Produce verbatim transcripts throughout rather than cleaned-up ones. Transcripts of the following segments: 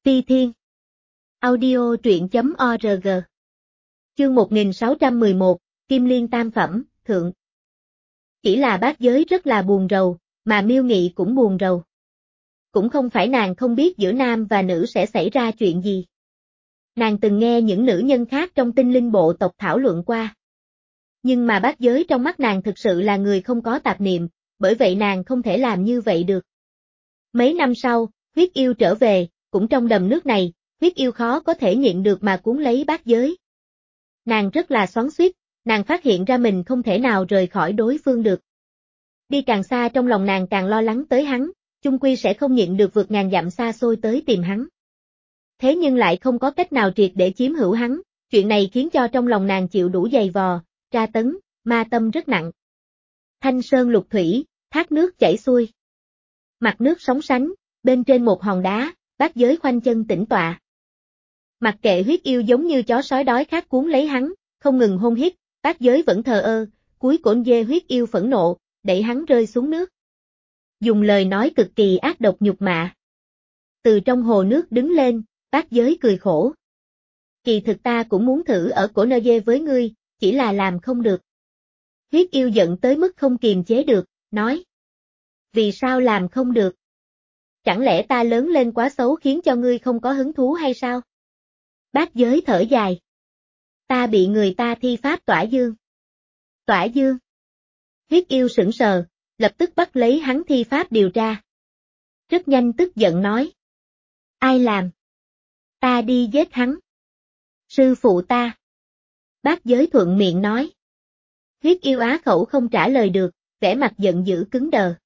Ti Thiên. Audio truyện chấm org. Chương một nghìn sáu trăm mười một, Kim Liên Tam Phẩm, Thượng. Chỉ là bát giới rất là buồn rầu, mà Miêu Nghị cũng buồn rầu. Cũng không phải nàng không biết giữa nam và nữ sẽ xảy ra chuyện gì. Nàng từng nghe những nữ nhân khác trong tinh linh bộ tộc thảo luận qua. Nhưng mà bát giới trong mắt nàng thực sự là người không có tạp niệm, bởi vậy nàng không thể làm như vậy được. Mấy năm sau, huyết yêu trở về, cũng trong đầm nước này, huyết yêu khó có thể nhịn được mà cuốn lấy bát giới. Nàng rất là xoắn xuýt, nàng phát hiện ra mình không thể nào rời khỏi đối phương được. Đi càng xa trong lòng nàng càng lo lắng tới hắn, chung quy sẽ không nhịn được vượt ngàn dặm xa xôi tới tìm hắn. Thế nhưng lại không có cách nào triệt để chiếm hữu hắn, chuyện này khiến cho trong lòng nàng chịu đủ dày vò, tra tấn, ma tâm rất nặng. Thanh sơn lục thủy, thác nước chảy xuôi. Mặt nước sóng sánh, bên trên một hòn đá, bát giới khoanh chân tĩnh tọa. Mặc kệ huyết yêu giống như chó sói đói khát cuốn lấy hắn, không ngừng hôn hít, bát giới vẫn thờ ơ, cúi cổ dê huyết yêu phẫn nộ, đẩy hắn rơi xuống nước. Dùng lời nói cực kỳ ác độc nhục mạ. Từ trong hồ nước đứng lên, bát giới cười khổ. Kỳ thực ta cũng muốn thử ở cổ nơ dê với ngươi, chỉ là làm không được. Huyết yêu giận tới mức không kiềm chế được, nói. Vì sao làm không được? Chẳng lẽ ta lớn lên quá xấu khiến cho ngươi không có hứng thú hay sao? Bát giới thở dài. Ta bị người ta thi pháp tỏa dương. Tỏa dương. Huyết yêu sững sờ, lập tức bắt lấy hắn thi pháp điều tra. Rất nhanh tức giận nói. Ai làm? Ta đi giết hắn. Sư phụ ta. Bát giới thuận miệng nói. Huyết yêu á khẩu không trả lời được, vẻ mặt giận dữ cứng đờ.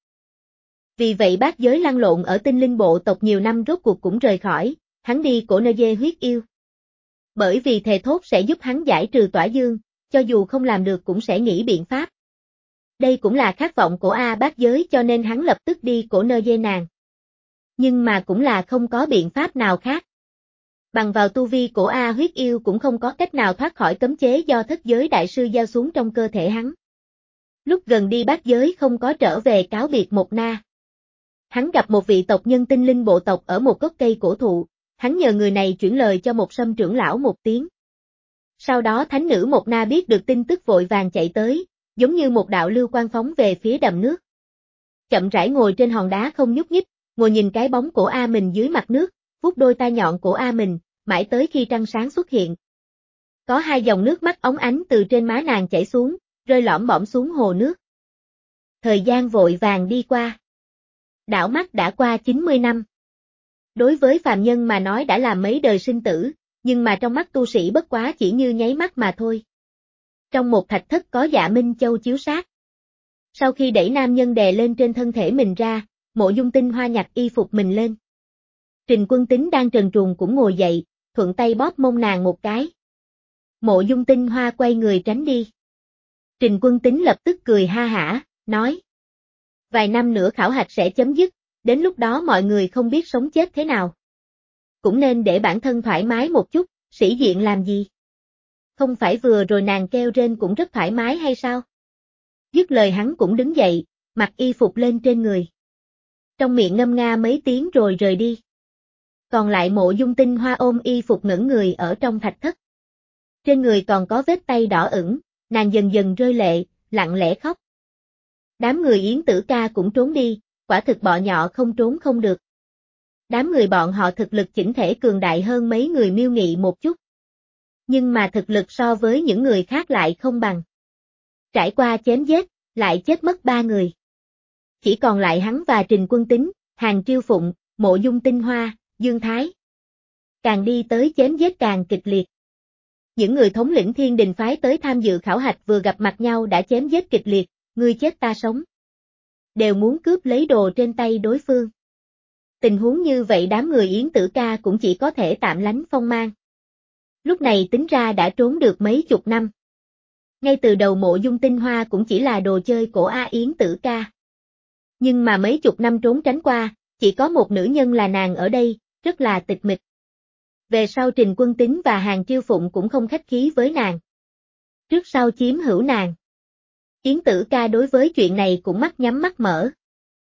Vì vậy bát giới lăn lộn ở tinh linh bộ tộc nhiều năm rốt cuộc cũng rời khỏi, hắn đi cổ nơ dê huyết yêu. Bởi vì thề thốt sẽ giúp hắn giải trừ tỏa dương, cho dù không làm được cũng sẽ nghĩ biện pháp. Đây cũng là khát vọng của A bát giới cho nên hắn lập tức đi cổ nơ dê nàng. Nhưng mà cũng là không có biện pháp nào khác. Bằng vào tu vi của A huyết yêu cũng không có cách nào thoát khỏi cấm chế do thất giới đại sư giao xuống trong cơ thể hắn. Lúc gần đi bát giới không có trở về cáo biệt một na. Hắn gặp một vị tộc nhân tinh linh bộ tộc ở một gốc cây cổ thụ, hắn nhờ người này chuyển lời cho một sâm trưởng lão một tiếng. Sau đó thánh nữ một na biết được tin tức vội vàng chạy tới, giống như một đạo lưu quang phóng về phía đầm nước. Chậm rãi ngồi trên hòn đá không nhúc nhích, ngồi nhìn cái bóng của A mình dưới mặt nước, vuốt đôi tai nhọn của A mình, mãi tới khi trăng sáng xuất hiện. Có hai dòng nước mắt óng ánh từ trên má nàng chảy xuống, rơi lõm bõm xuống hồ nước. Thời gian vội vàng đi qua. Đảo mắt đã qua chín mươi năm. Đối với phàm nhân mà nói đã là mấy đời sinh tử, nhưng mà trong mắt tu sĩ bất quá chỉ như nháy mắt mà thôi. Trong một thạch thất có Dạ Minh Châu chiếu sát. Sau khi đẩy nam nhân đè lên trên thân thể mình ra, Mộ Dung Tinh Hoa nhặt y phục mình lên. Trình Quân Tính đang trần truồng cũng ngồi dậy, thuận tay bóp mông nàng một cái. Mộ Dung Tinh Hoa quay người tránh đi. Trình Quân Tính lập tức cười ha hả, nói. Vài năm nữa khảo hạch sẽ chấm dứt, đến lúc đó mọi người không biết sống chết thế nào. Cũng nên để bản thân thoải mái một chút, sĩ diện làm gì? Không phải vừa rồi nàng kêu rên cũng rất thoải mái hay sao? Dứt lời hắn cũng đứng dậy, mặc y phục lên trên người. Trong miệng ngâm nga mấy tiếng rồi rời đi. Còn lại Mộ Dung Tinh Hoa ôm y phục ngẩn người ở trong thạch thất. Trên người còn có vết tay đỏ ửng, nàng dần dần rơi lệ, lặng lẽ khóc. Đám người Yến Tử Ca cũng trốn đi, quả thực bọ nhọ không trốn không được. Đám người bọn họ thực lực chỉnh thể cường đại hơn mấy người Miêu Nghị một chút. Nhưng mà thực lực so với những người khác lại không bằng. Trải qua chém giết, lại chết mất ba người. Chỉ còn lại hắn và Trình Quân Tính, Hàn Triêu Phụng, Mộ Dung Tinh Hoa, Dương Thái. Càng đi tới chém giết càng kịch liệt. Những người thống lĩnh Thiên Đình phái tới tham dự khảo hạch vừa gặp mặt nhau đã chém giết kịch liệt, ngươi chết ta sống. Đều muốn cướp lấy đồ trên tay đối phương. Tình huống như vậy đám người Yến Tử Ca cũng chỉ có thể tạm lánh phong mang. Lúc này tính ra đã trốn được mấy chục năm. Ngay từ đầu Mộ Dung Tinh Hoa cũng chỉ là đồ chơi của A Yến Tử Ca. Nhưng mà mấy chục năm trốn tránh qua, chỉ có một nữ nhân là nàng ở đây, rất là tịch mịch. Về sau Trình Quân Tính và Hàn Triêu Phụng cũng không khách khí với nàng. Trước sau chiếm hữu nàng. Yến Tử Ca đối với chuyện này cũng mắt nhắm mắt mở.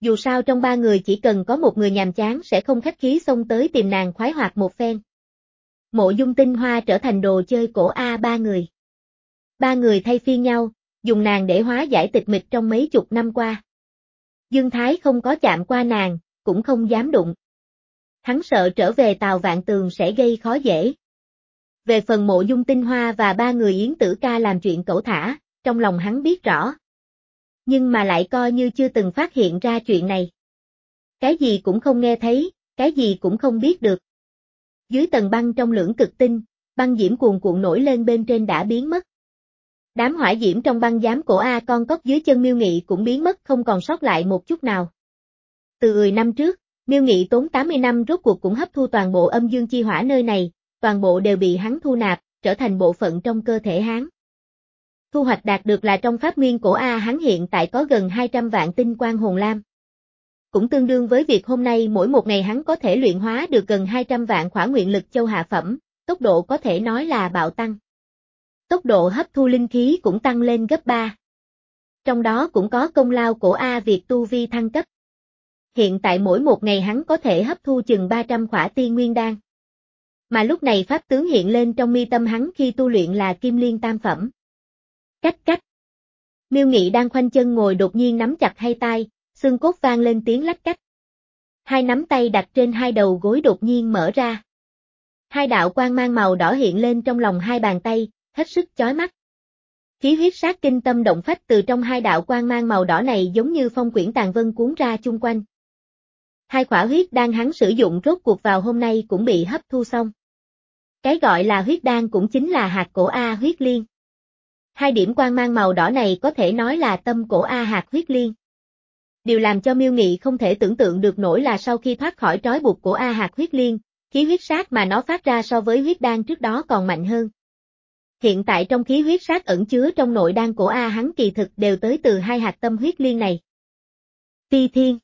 Dù sao trong ba người chỉ cần có một người nhàm chán sẽ không khách khí xông tới tìm nàng khoái hoạt một phen. Mộ Dung Tinh Hoa trở thành đồ chơi của A ba người. Ba người thay phiên nhau, dùng nàng để hóa giải tịch mịch trong mấy chục năm qua. Dương Thái không có chạm qua nàng, cũng không dám đụng. Hắn sợ trở về Tào Vạn Tường sẽ gây khó dễ. Về phần Mộ Dung Tinh Hoa và ba người Yến Tử Ca làm chuyện cẩu thả, trong lòng hắn biết rõ. Nhưng mà lại coi như chưa từng phát hiện ra chuyện này. Cái gì cũng không nghe thấy, cái gì cũng không biết được. Dưới tầng băng trong lưỡng cực tinh, băng diễm cuồn cuộn nổi lên bên trên đã biến mất. Đám hỏa diễm trong băng giám cổ A con cóc dưới chân Miêu Nghị cũng biến mất không còn sót lại một chút nào. Từ mười năm trước, Miêu Nghị tốn tám mươi năm rốt cuộc cũng hấp thu toàn bộ âm dương chi hỏa nơi này, toàn bộ đều bị hắn thu nạp, trở thành bộ phận trong cơ thể hắn. Thu hoạch đạt được là trong pháp nguyên cổ A hắn hiện tại có gần hai trăm vạn tinh quang hồn lam. Cũng tương đương với việc hôm nay mỗi một ngày hắn có thể luyện hóa được gần hai trăm vạn khỏa nguyện lực châu hạ phẩm, tốc độ có thể nói là bạo tăng. Tốc độ hấp thu linh khí cũng tăng lên gấp ba. Trong đó cũng có công lao của A việc tu vi thăng cấp. Hiện tại mỗi một ngày hắn có thể hấp thu chừng ba trăm khỏa tiên nguyên đan. Mà lúc này pháp tướng hiện lên trong mi tâm hắn khi tu luyện là Kim Liên tam phẩm. Cách cách. Miêu Nghị đang khoanh chân ngồi đột nhiên nắm chặt hai tay, xương cốt vang lên tiếng lách cách. Hai nắm tay đặt trên hai đầu gối đột nhiên mở ra. Hai đạo quang mang màu đỏ hiện lên trong lòng hai bàn tay, hết sức chói mắt. Khí huyết sát kinh tâm động phách từ trong hai đạo quang mang màu đỏ này giống như phong quyển tàn vân cuốn ra chung quanh. Hai khỏa huyết đan hắn sử dụng rốt cuộc vào hôm nay cũng bị hấp thu xong. Cái gọi là huyết đan cũng chính là hạt cổ A huyết liên. Hai điểm quang mang màu đỏ này có thể nói là tâm cổ A hạt huyết liên. Điều làm cho Miêu Nghị không thể tưởng tượng được nổi là sau khi thoát khỏi trói buộc của A hạt huyết liên, khí huyết sát mà nó phát ra so với huyết đan trước đó còn mạnh hơn. Hiện tại trong khí huyết sát ẩn chứa trong nội đan của A hắn kỳ thực đều tới từ hai hạt tâm huyết liên này. Ti Thiên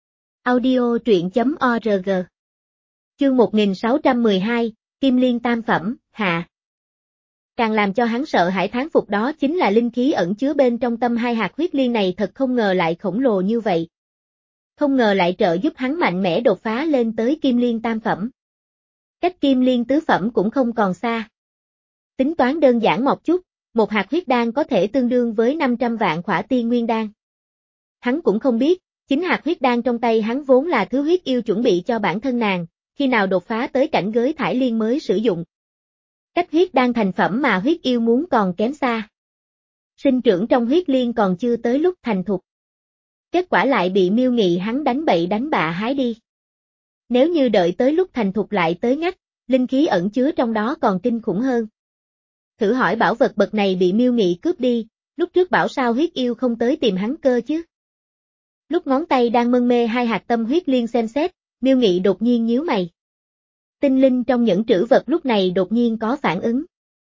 Audio truyện.org Chương một nghìn sáu trăm mười hai, Kim Liên tam phẩm, hạ. Càng làm cho hắn sợ hãi thán phục đó chính là linh khí ẩn chứa bên trong tâm hai hạt huyết liên này thật không ngờ lại khổng lồ như vậy. Không ngờ lại trợ giúp hắn mạnh mẽ đột phá lên tới Kim Liên tam phẩm. Cách Kim Liên tứ phẩm cũng không còn xa. Tính toán đơn giản một chút, một hạt huyết đan có thể tương đương với năm trăm vạn khỏa tiên nguyên đan. Hắn cũng không biết, chính hạt huyết đan trong tay hắn vốn là thứ huyết yêu chuẩn bị cho bản thân nàng, khi nào đột phá tới cảnh giới thải liên mới sử dụng. Cách huyết đan thành phẩm mà huyết yêu muốn còn kém xa. Sinh trưởng trong huyết liên còn chưa tới lúc thành thục. Kết quả lại bị Miêu Nghị hắn đánh bậy đánh bạ hái đi. Nếu như đợi tới lúc thành thục lại tới ngắt, linh khí ẩn chứa trong đó còn kinh khủng hơn. Thử hỏi bảo vật bậc này bị Miêu Nghị cướp đi, lúc trước bảo sao huyết yêu không tới tìm hắn cơ chứ. Lúc ngón tay đang mân mê hai hạt tâm huyết liên xem xét, Miêu Nghị đột nhiên nhíu mày. Tinh linh trong những trữ vật lúc này đột nhiên có phản ứng.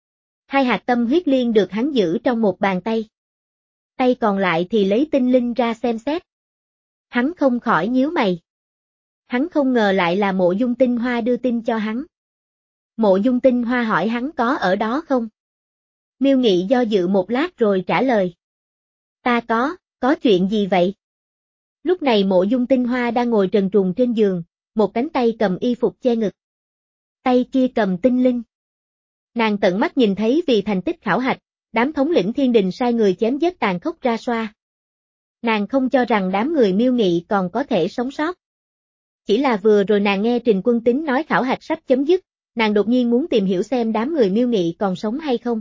Hai hạt tâm huyết liên được hắn giữ trong một bàn tay. Tay còn lại thì lấy tinh linh ra xem xét. Hắn không khỏi nhíu mày. Hắn không ngờ lại là Mộ Dung Tinh Hoa đưa tin cho hắn. Mộ Dung Tinh Hoa hỏi hắn có ở đó không? Miêu Nghị do dự một lát rồi trả lời. Ta có, có chuyện gì vậy? Lúc này Mộ Dung Tinh Hoa đang ngồi trần truồng trên giường, một cánh tay cầm y phục che ngực. Tay kia cầm tinh linh. Nàng tận mắt nhìn thấy vì thành tích khảo hạch, đám thống lĩnh thiên đình sai người chém giết tàn khốc ra xoa. Nàng không cho rằng đám người Miêu Nghị còn có thể sống sót. Chỉ là vừa rồi nàng nghe Trình Quân Tín nói khảo hạch sắp chấm dứt, nàng đột nhiên muốn tìm hiểu xem đám người Miêu Nghị còn sống hay không.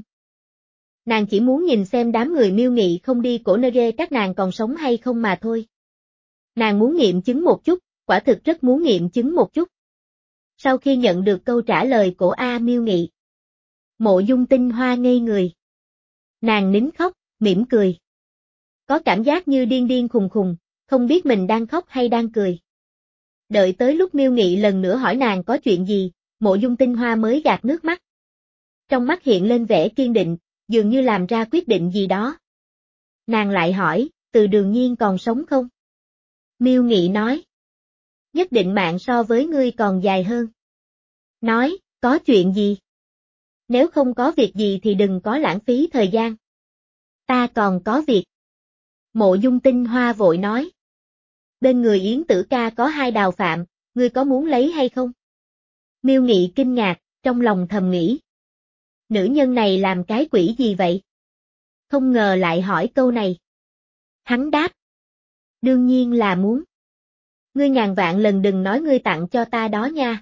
Nàng chỉ muốn nhìn xem đám người Miêu Nghị không đi cổ nơ ghê các nàng còn sống hay không mà thôi. Nàng muốn nghiệm chứng một chút, quả thực rất muốn nghiệm chứng một chút. Sau khi nhận được câu trả lời của A Miêu Nghị, Mộ Dung Tinh Hoa ngây người. Nàng nín khóc, mỉm cười. Có cảm giác như điên điên khùng khùng, không biết mình đang khóc hay đang cười. Đợi tới lúc Miêu Nghị lần nữa hỏi nàng có chuyện gì, Mộ Dung Tinh Hoa mới gạt nước mắt. Trong mắt hiện lên vẻ kiên định, dường như làm ra quyết định gì đó. Nàng lại hỏi, Từ Đường Nhiên còn sống không? Miêu Nghị nói. Nhất định mạng so với ngươi còn dài hơn. Nói, có chuyện gì? Nếu không có việc gì thì đừng có lãng phí thời gian. Ta còn có việc. Mộ Dung Tinh Hoa vội nói. bên người Yến Tử Ca có hai đào phạm, ngươi có muốn lấy hay không? Miêu Nghị kinh ngạc, trong lòng thầm nghĩ. Nữ nhân này làm cái quỷ gì vậy? Không ngờ lại hỏi câu này. Hắn đáp. Đương nhiên là muốn. Ngươi ngàn vạn lần đừng nói ngươi tặng cho ta đó nha.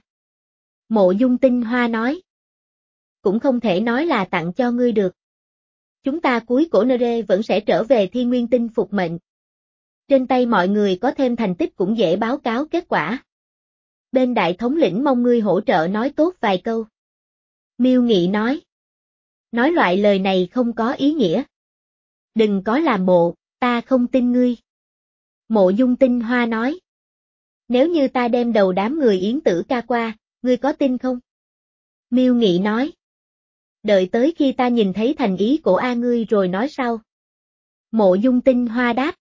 Mộ Dung Tinh Hoa nói. Cũng không thể nói là tặng cho ngươi được. Chúng ta cuối cổ nơ rê vẫn sẽ trở về Thiên Nguyên Tinh phục mệnh. Trên tay mọi người có thêm thành tích cũng dễ báo cáo kết quả. Bên đại thống lĩnh mong ngươi hỗ trợ nói tốt vài câu. Miêu Nghị nói. Nói loại lời này không có ý nghĩa. Đừng có làm bộ, ta không tin ngươi. Mộ Dung Tinh Hoa nói. Nếu như ta đem đầu đám người Yến Tử Ca qua, ngươi có tin không? Miêu Nghị nói. Đợi tới khi ta nhìn thấy thành ý của A ngươi rồi nói sau. Mộ Dung Tinh Hoa đáp.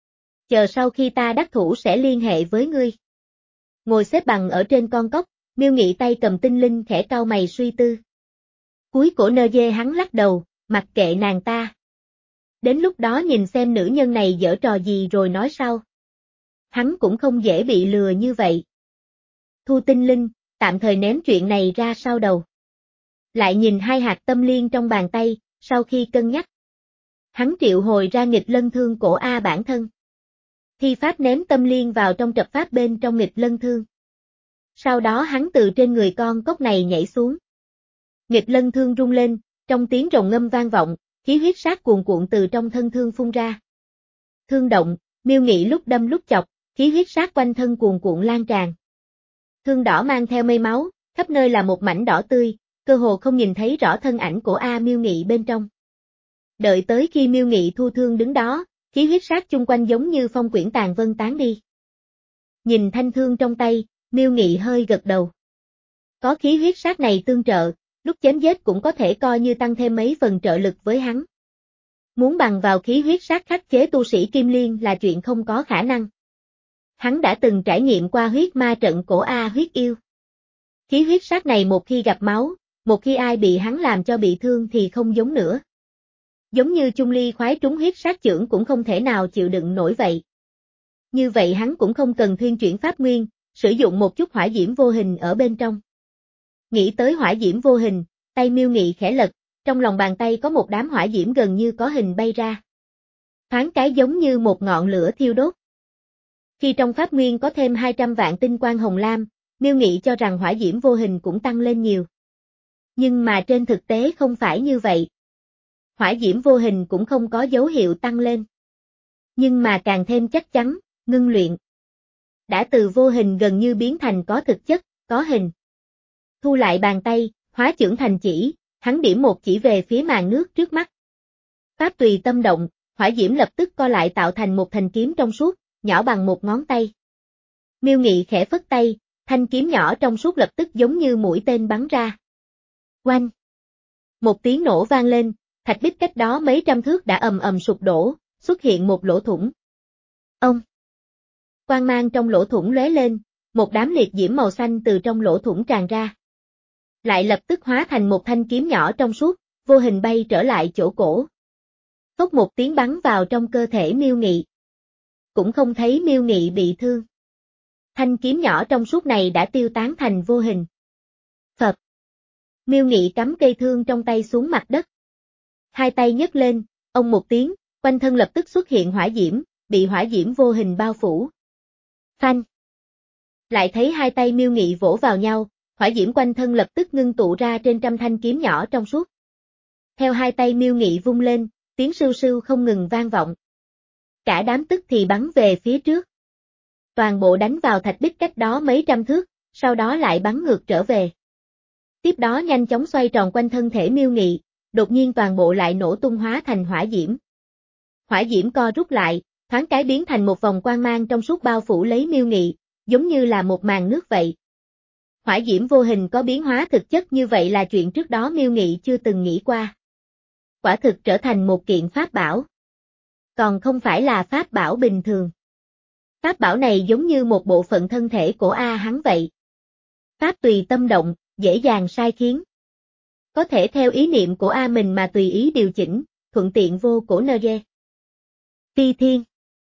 Chờ sau khi ta đắc thủ sẽ liên hệ với ngươi. Ngồi xếp bằng ở trên con cốc, Miêu Nghị tay cầm tinh linh khẽ cau mày suy tư. Cuối cổ nơ dê hắn lắc đầu, mặc kệ nàng ta. Đến lúc đó nhìn xem nữ nhân này giở trò gì rồi nói sau. Hắn cũng không dễ bị lừa như vậy. Thu tinh linh, tạm thời ném chuyện này ra sau đầu. Lại nhìn hai hạt tâm liên trong bàn tay, sau khi cân nhắc. Hắn triệu hồi ra nghịch lân thương cổ A bản thân. Thi pháp ném tâm liên vào trong trập pháp bên trong nghịch lân thương. Sau đó hắn từ trên người con cốc này nhảy xuống. Nghịch lân thương rung lên, trong tiếng rồng ngâm vang vọng, khí huyết sát cuồn cuộn từ trong thân thương phun ra. Thương động, Miêu Nghị lúc đâm lúc chọc, khí huyết sát quanh thân cuồn cuộn lan tràn. Thương đỏ mang theo mây máu, khắp nơi là một mảnh đỏ tươi, cơ hồ không nhìn thấy rõ thân ảnh của A Miêu Nghị bên trong. Đợi tới khi Miêu Nghị thu thương đứng đó, khí huyết sát chung quanh giống như phong quyển tàn vân tán đi. Nhìn thanh thương trong tay, Miêu Nghị hơi gật đầu. Có khí huyết sát này tương trợ, lúc chém giết cũng có thể coi như tăng thêm mấy phần trợ lực với hắn. Muốn bằng vào khí huyết sát khắc chế tu sĩ Kim Liên là chuyện không có khả năng. Hắn đã từng trải nghiệm qua huyết ma trận cổ A huyết yêu. Khí huyết sát này một khi gặp máu, một khi ai bị hắn làm cho bị thương thì không giống nữa. Giống như Chung Ly khoái trúng huyết sát chưởng cũng không thể nào chịu đựng nổi vậy. Như vậy hắn cũng không cần thuyên chuyển pháp nguyên, sử dụng một chút hỏa diễm vô hình ở bên trong. Nghĩ tới hỏa diễm vô hình, tay Miêu Nghị khẽ lật, trong lòng bàn tay có một đám hỏa diễm gần như có hình bay ra. Thoáng cái giống như một ngọn lửa thiêu đốt. Khi trong pháp nguyên có thêm hai trăm vạn tinh quang hồng lam, Miêu Nghị cho rằng hỏa diễm vô hình cũng tăng lên nhiều. Nhưng mà trên thực tế không phải như vậy. Hỏa diễm vô hình cũng không có dấu hiệu tăng lên. Nhưng mà càng thêm chắc chắn, ngưng luyện. Đã từ vô hình gần như biến thành có thực chất, có hình. Thu lại bàn tay, hóa chưởng thành chỉ, hắn điểm một chỉ về phía màn nước trước mắt. Pháp tùy tâm động, hỏa diễm lập tức co lại tạo thành một thanh kiếm trong suốt, nhỏ bằng một ngón tay. Miêu Nghị khẽ phất tay, thanh kiếm nhỏ trong suốt lập tức giống như mũi tên bắn ra. Oanh! Một tiếng nổ vang lên, thạch bích cách đó mấy trăm thước đã ầm ầm sụp đổ, xuất hiện một lỗ thủng. Ông! Quang mang trong lỗ thủng lóe lên, một đám liệt diễm màu xanh từ trong lỗ thủng tràn ra. Lại lập tức hóa thành một thanh kiếm nhỏ trong suốt, vô hình bay trở lại chỗ cổ. Phốc một tiếng bắn vào trong cơ thể Miêu Nghị. Cũng không thấy Miêu Nghị bị thương. Thanh kiếm nhỏ trong suốt này đã tiêu tán thành vô hình. Phật. Miêu Nghị cắm cây thương trong tay xuống mặt đất. Hai tay nhấc lên, ông một tiếng, quanh thân lập tức xuất hiện hỏa diễm, bị hỏa diễm vô hình bao phủ. Phanh. Lại thấy hai tay Miêu Nghị vỗ vào nhau, hỏa diễm quanh thân lập tức ngưng tụ ra trên trăm thanh kiếm nhỏ trong suốt. Theo hai tay Miêu Nghị vung lên, tiếng sưu sưu không ngừng vang vọng. Cả đám tức thì bắn về phía trước. Toàn bộ đánh vào thạch bích cách đó mấy trăm thước, sau đó lại bắn ngược trở về. Tiếp đó nhanh chóng xoay tròn quanh thân thể Miêu Nghị, đột nhiên toàn bộ lại nổ tung hóa thành hỏa diễm. Hỏa diễm co rút lại, thoáng cái biến thành một vòng quang mang trong suốt bao phủ lấy Miêu Nghị, giống như là một màn nước vậy. Hỏa diễm vô hình có biến hóa thực chất như vậy là chuyện trước đó Miêu Nghị chưa từng nghĩ qua. Quả thực trở thành một kiện pháp bảo. Còn không phải là pháp bảo bình thường. Pháp bảo này giống như một bộ phận thân thể của A hắn vậy. Pháp tùy tâm động, dễ dàng sai khiến. Có thể theo ý niệm của A mình mà tùy ý điều chỉnh, thuận tiện vô cổ nơ rê. Phi thiên.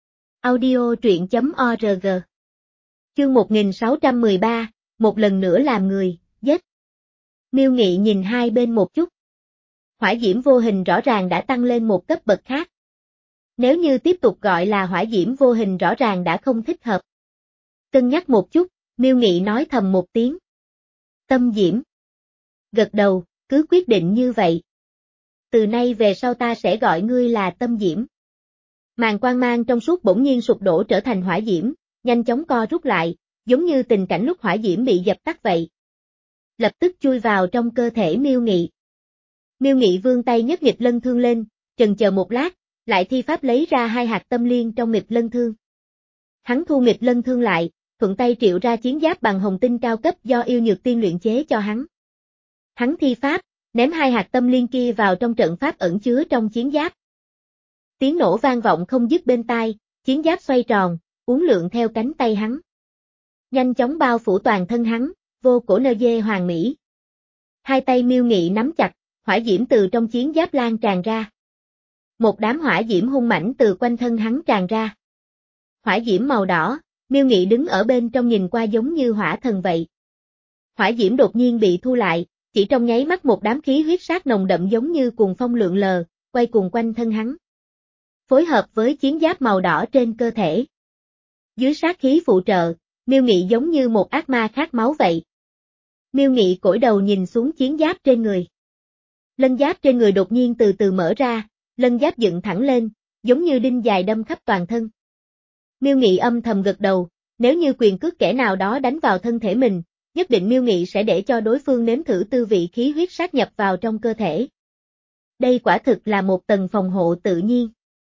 Audio truyện chấm org. Chương một nghìn sáu trăm mười ba, một lần nữa làm người, giết. Miêu Nghị nhìn hai bên một chút. Hỏa diễm vô hình rõ ràng đã tăng lên một cấp bậc khác. Nếu như tiếp tục gọi là hỏa diễm vô hình rõ ràng đã không thích hợp. Cân nhắc một chút, Miêu Nghị nói thầm một tiếng. Tâm diễm. Gật đầu, cứ quyết định như vậy. Từ nay về sau ta sẽ gọi ngươi là Tâm Diễm. Màn quang mang trong suốt bỗng nhiên sụp đổ trở thành hỏa diễm, nhanh chóng co rút lại, giống như tình cảnh lúc hỏa diễm bị dập tắt vậy. Lập tức chui vào trong cơ thể Miêu Nghị. Miêu Nghị vươn tay nhấc nghịch lân thương lên, chần chờ một lát, lại thi pháp lấy ra hai hạt tâm liên trong nghịch lân thương. Hắn thu nghịch lân thương lại, thuận tay triệu ra chiến giáp bằng hồng tinh cao cấp do yêu nhược tiên luyện chế cho hắn. Hắn thi pháp, ném hai hạt tâm liên kia vào trong trận pháp ẩn chứa trong chiến giáp. Tiếng nổ vang vọng không dứt bên tai, chiến giáp xoay tròn, uốn lượn theo cánh tay hắn. Nhanh chóng bao phủ toàn thân hắn, vô cổ nơ dê hoàng mỹ. Hai tay Miêu Nghị nắm chặt, hỏa diễm từ trong chiến giáp lan tràn ra. Một đám hỏa diễm hung mãnh từ quanh thân hắn tràn ra. Hỏa diễm màu đỏ, Miêu Nghị đứng ở bên trong nhìn qua giống như hỏa thần vậy. Hỏa diễm đột nhiên bị thu lại, chỉ trong nháy mắt một đám khí huyết sát nồng đậm giống như cuồng phong lượn lờ, quay cuồng quanh thân hắn. Phối hợp với chiến giáp màu đỏ trên cơ thể. Dưới sát khí phụ trợ, Miêu Nghị giống như một ác ma khát máu vậy. Miêu Nghị cúi đầu nhìn xuống chiến giáp trên người. Lân giáp trên người đột nhiên từ từ mở ra, lân giáp dựng thẳng lên, giống như đinh dài đâm khắp toàn thân. Miêu Nghị âm thầm gật đầu, nếu như quyền cước kẻ nào đó đánh vào thân thể mình, nhất định Miêu Nghị sẽ để cho đối phương nếm thử tư vị khí huyết sát nhập vào trong cơ thể. Đây quả thực là một tầng phòng hộ tự nhiên.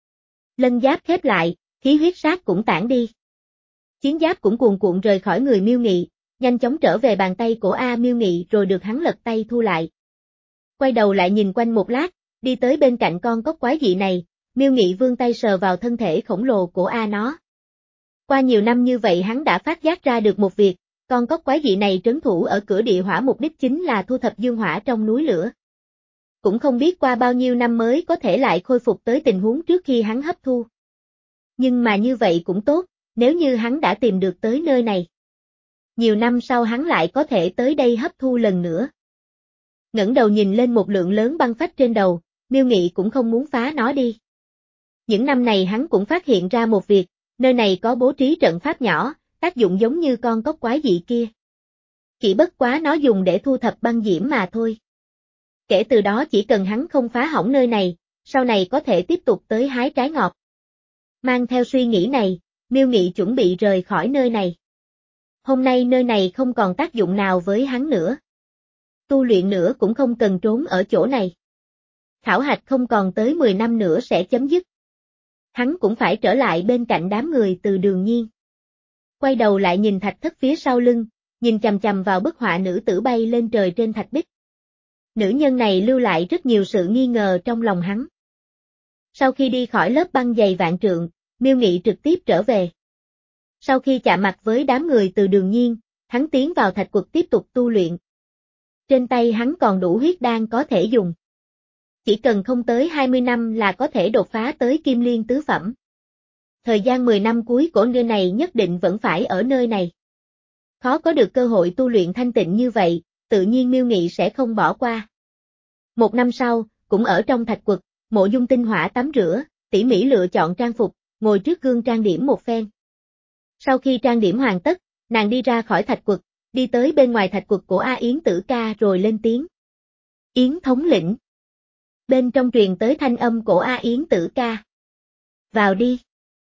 Lân giáp khép lại, khí huyết sát cũng tản đi. Chiến giáp cũng cuồn cuộn rời khỏi người Miêu Nghị, nhanh chóng trở về bàn tay của A Miêu Nghị rồi được hắn lật tay thu lại. Quay đầu lại nhìn quanh một lát, đi tới bên cạnh con cóc quái dị này, Miêu Nghị vươn tay sờ vào thân thể khổng lồ của A nó. Qua nhiều năm như vậy hắn đã phát giác ra được một việc, con cóc quái dị này trấn thủ ở cửa địa hỏa mục đích chính là thu thập dương hỏa trong núi lửa. Cũng không biết qua bao nhiêu năm mới có thể lại khôi phục tới tình huống trước khi hắn hấp thu. Nhưng mà như vậy cũng tốt, nếu như hắn đã tìm được tới nơi này. Nhiều năm sau hắn lại có thể tới đây hấp thu lần nữa. Ngẩng đầu nhìn lên một lượng lớn băng phách trên đầu, Miêu Nghị cũng không muốn phá nó đi. Những năm này hắn cũng phát hiện ra một việc, nơi này có bố trí trận pháp nhỏ, tác dụng giống như con cóc quái dị kia. Chỉ bất quá nó dùng để thu thập băng diễm mà thôi. Kể từ đó chỉ cần hắn không phá hỏng nơi này, sau này có thể tiếp tục tới hái trái ngọt. Mang theo suy nghĩ này, Miêu Nghị chuẩn bị rời khỏi nơi này. Hôm nay nơi này không còn tác dụng nào với hắn nữa. Tu luyện nữa cũng không cần trốn ở chỗ này. Khảo hạch không còn tới mười năm nữa sẽ chấm dứt. Hắn cũng phải trở lại bên cạnh đám người từ Đường Nhiên. Quay đầu lại nhìn thạch thất phía sau lưng, nhìn chằm chằm vào bức họa nữ tử bay lên trời trên thạch bích. Nữ nhân này lưu lại rất nhiều sự nghi ngờ trong lòng hắn. Sau khi đi khỏi lớp băng dày vạn trượng, Miêu Nghị trực tiếp trở về. Sau khi chạm mặt với đám người từ Đường Nhiên, hắn tiến vào thạch quật tiếp tục tu luyện. Trên tay hắn còn đủ huyết đan có thể dùng. Chỉ cần không tới hai mươi năm là có thể đột phá tới Kim Liên tứ phẩm. Thời gian mười năm cuối của nơi này nhất định vẫn phải ở nơi này. Khó có được cơ hội tu luyện thanh tịnh như vậy, tự nhiên Miêu Nghị sẽ không bỏ qua. Một năm sau, cũng ở trong thạch quật, Mộ Dung Tinh Hỏa tắm rửa, tỉ mỉ lựa chọn trang phục, ngồi trước gương trang điểm một phen. Sau khi trang điểm hoàn tất, nàng đi ra khỏi thạch quật, đi tới bên ngoài thạch quật của A Yến Tử Ca rồi lên tiếng. Yến thống lĩnh. Bên trong truyền tới thanh âm của A Yến Tử Ca. Vào đi.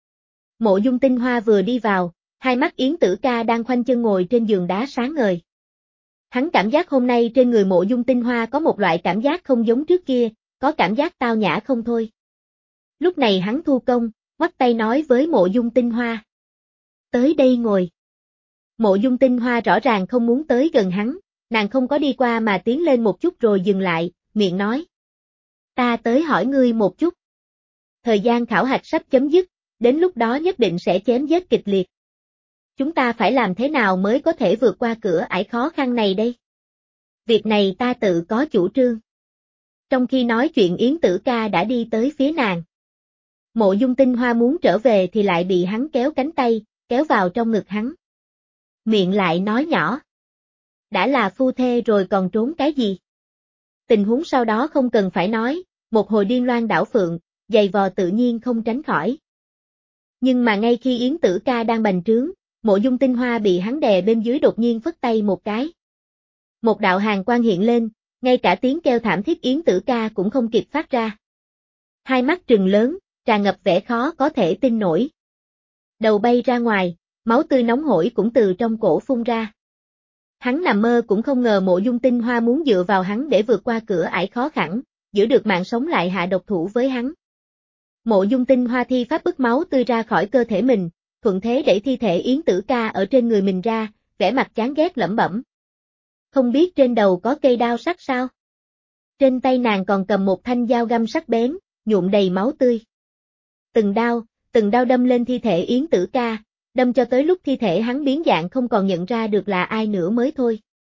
Mộ Dung Tinh Hoa vừa đi vào, hai mắt Yến Tử Ca đang khoanh chân ngồi trên giường đá sáng ngời. Hắn cảm giác hôm nay trên người Mộ Dung Tinh Hoa có một loại cảm giác không giống trước kia, có cảm giác tao nhã không thôi. Lúc này hắn thu công, ngoắt tay nói với Mộ Dung Tinh Hoa. Tới đây ngồi. Mộ Dung Tinh Hoa rõ ràng không muốn tới gần hắn, nàng không có đi qua mà tiến lên một chút rồi dừng lại, miệng nói. Ta tới hỏi ngươi một chút. Thời gian khảo hạch sắp chấm dứt, đến lúc đó nhất định sẽ chém giết kịch liệt. Chúng ta phải làm thế nào mới có thể vượt qua cửa ải khó khăn này đây? Việc này ta tự có chủ trương. Trong khi nói chuyện Yến Tử Ca đã đi tới phía nàng. Mộ Dung Tinh Hoa muốn trở về thì lại bị hắn kéo cánh tay, kéo vào trong ngực hắn. Miệng lại nói nhỏ. Đã là phu thê rồi còn trốn cái gì? Tình huống sau đó không cần phải nói, một hồi điên loan đảo phượng, giày vò tự nhiên không tránh khỏi. Nhưng mà ngay khi Yến Tử Ca đang bành trướng, Mộ Dung Tinh Hoa bị hắn đè bên dưới đột nhiên phất tay một cái. Một đạo hàn quang hiện lên, ngay cả tiếng kêu thảm thiết Yến Tử Ca cũng không kịp phát ra. Hai mắt trừng lớn, tràn ngập vẻ khó có thể tin nổi. Đầu bay ra ngoài, máu tươi nóng hổi cũng từ trong cổ phun ra. Hắn nằm mơ cũng không ngờ Mộ Dung Tinh Hoa muốn dựa vào hắn để vượt qua cửa ải khó khăn, giữ được mạng sống lại hạ độc thủ với hắn. Mộ Dung Tinh Hoa thi pháp bức máu tươi ra khỏi cơ thể mình, thuận thế đẩy thi thể Yến Tử Ca ở trên người mình ra, vẻ mặt chán ghét lẩm bẩm. Không biết trên đầu có cây đao sắc sao? Trên tay nàng còn cầm một thanh dao găm sắc bén, nhuộm đầy máu tươi. Từng đao, từng đao đâm lên thi thể Yến Tử Ca, đâm cho tới lúc thi thể hắn biến dạng không còn nhận ra được là ai nữa mới thôi.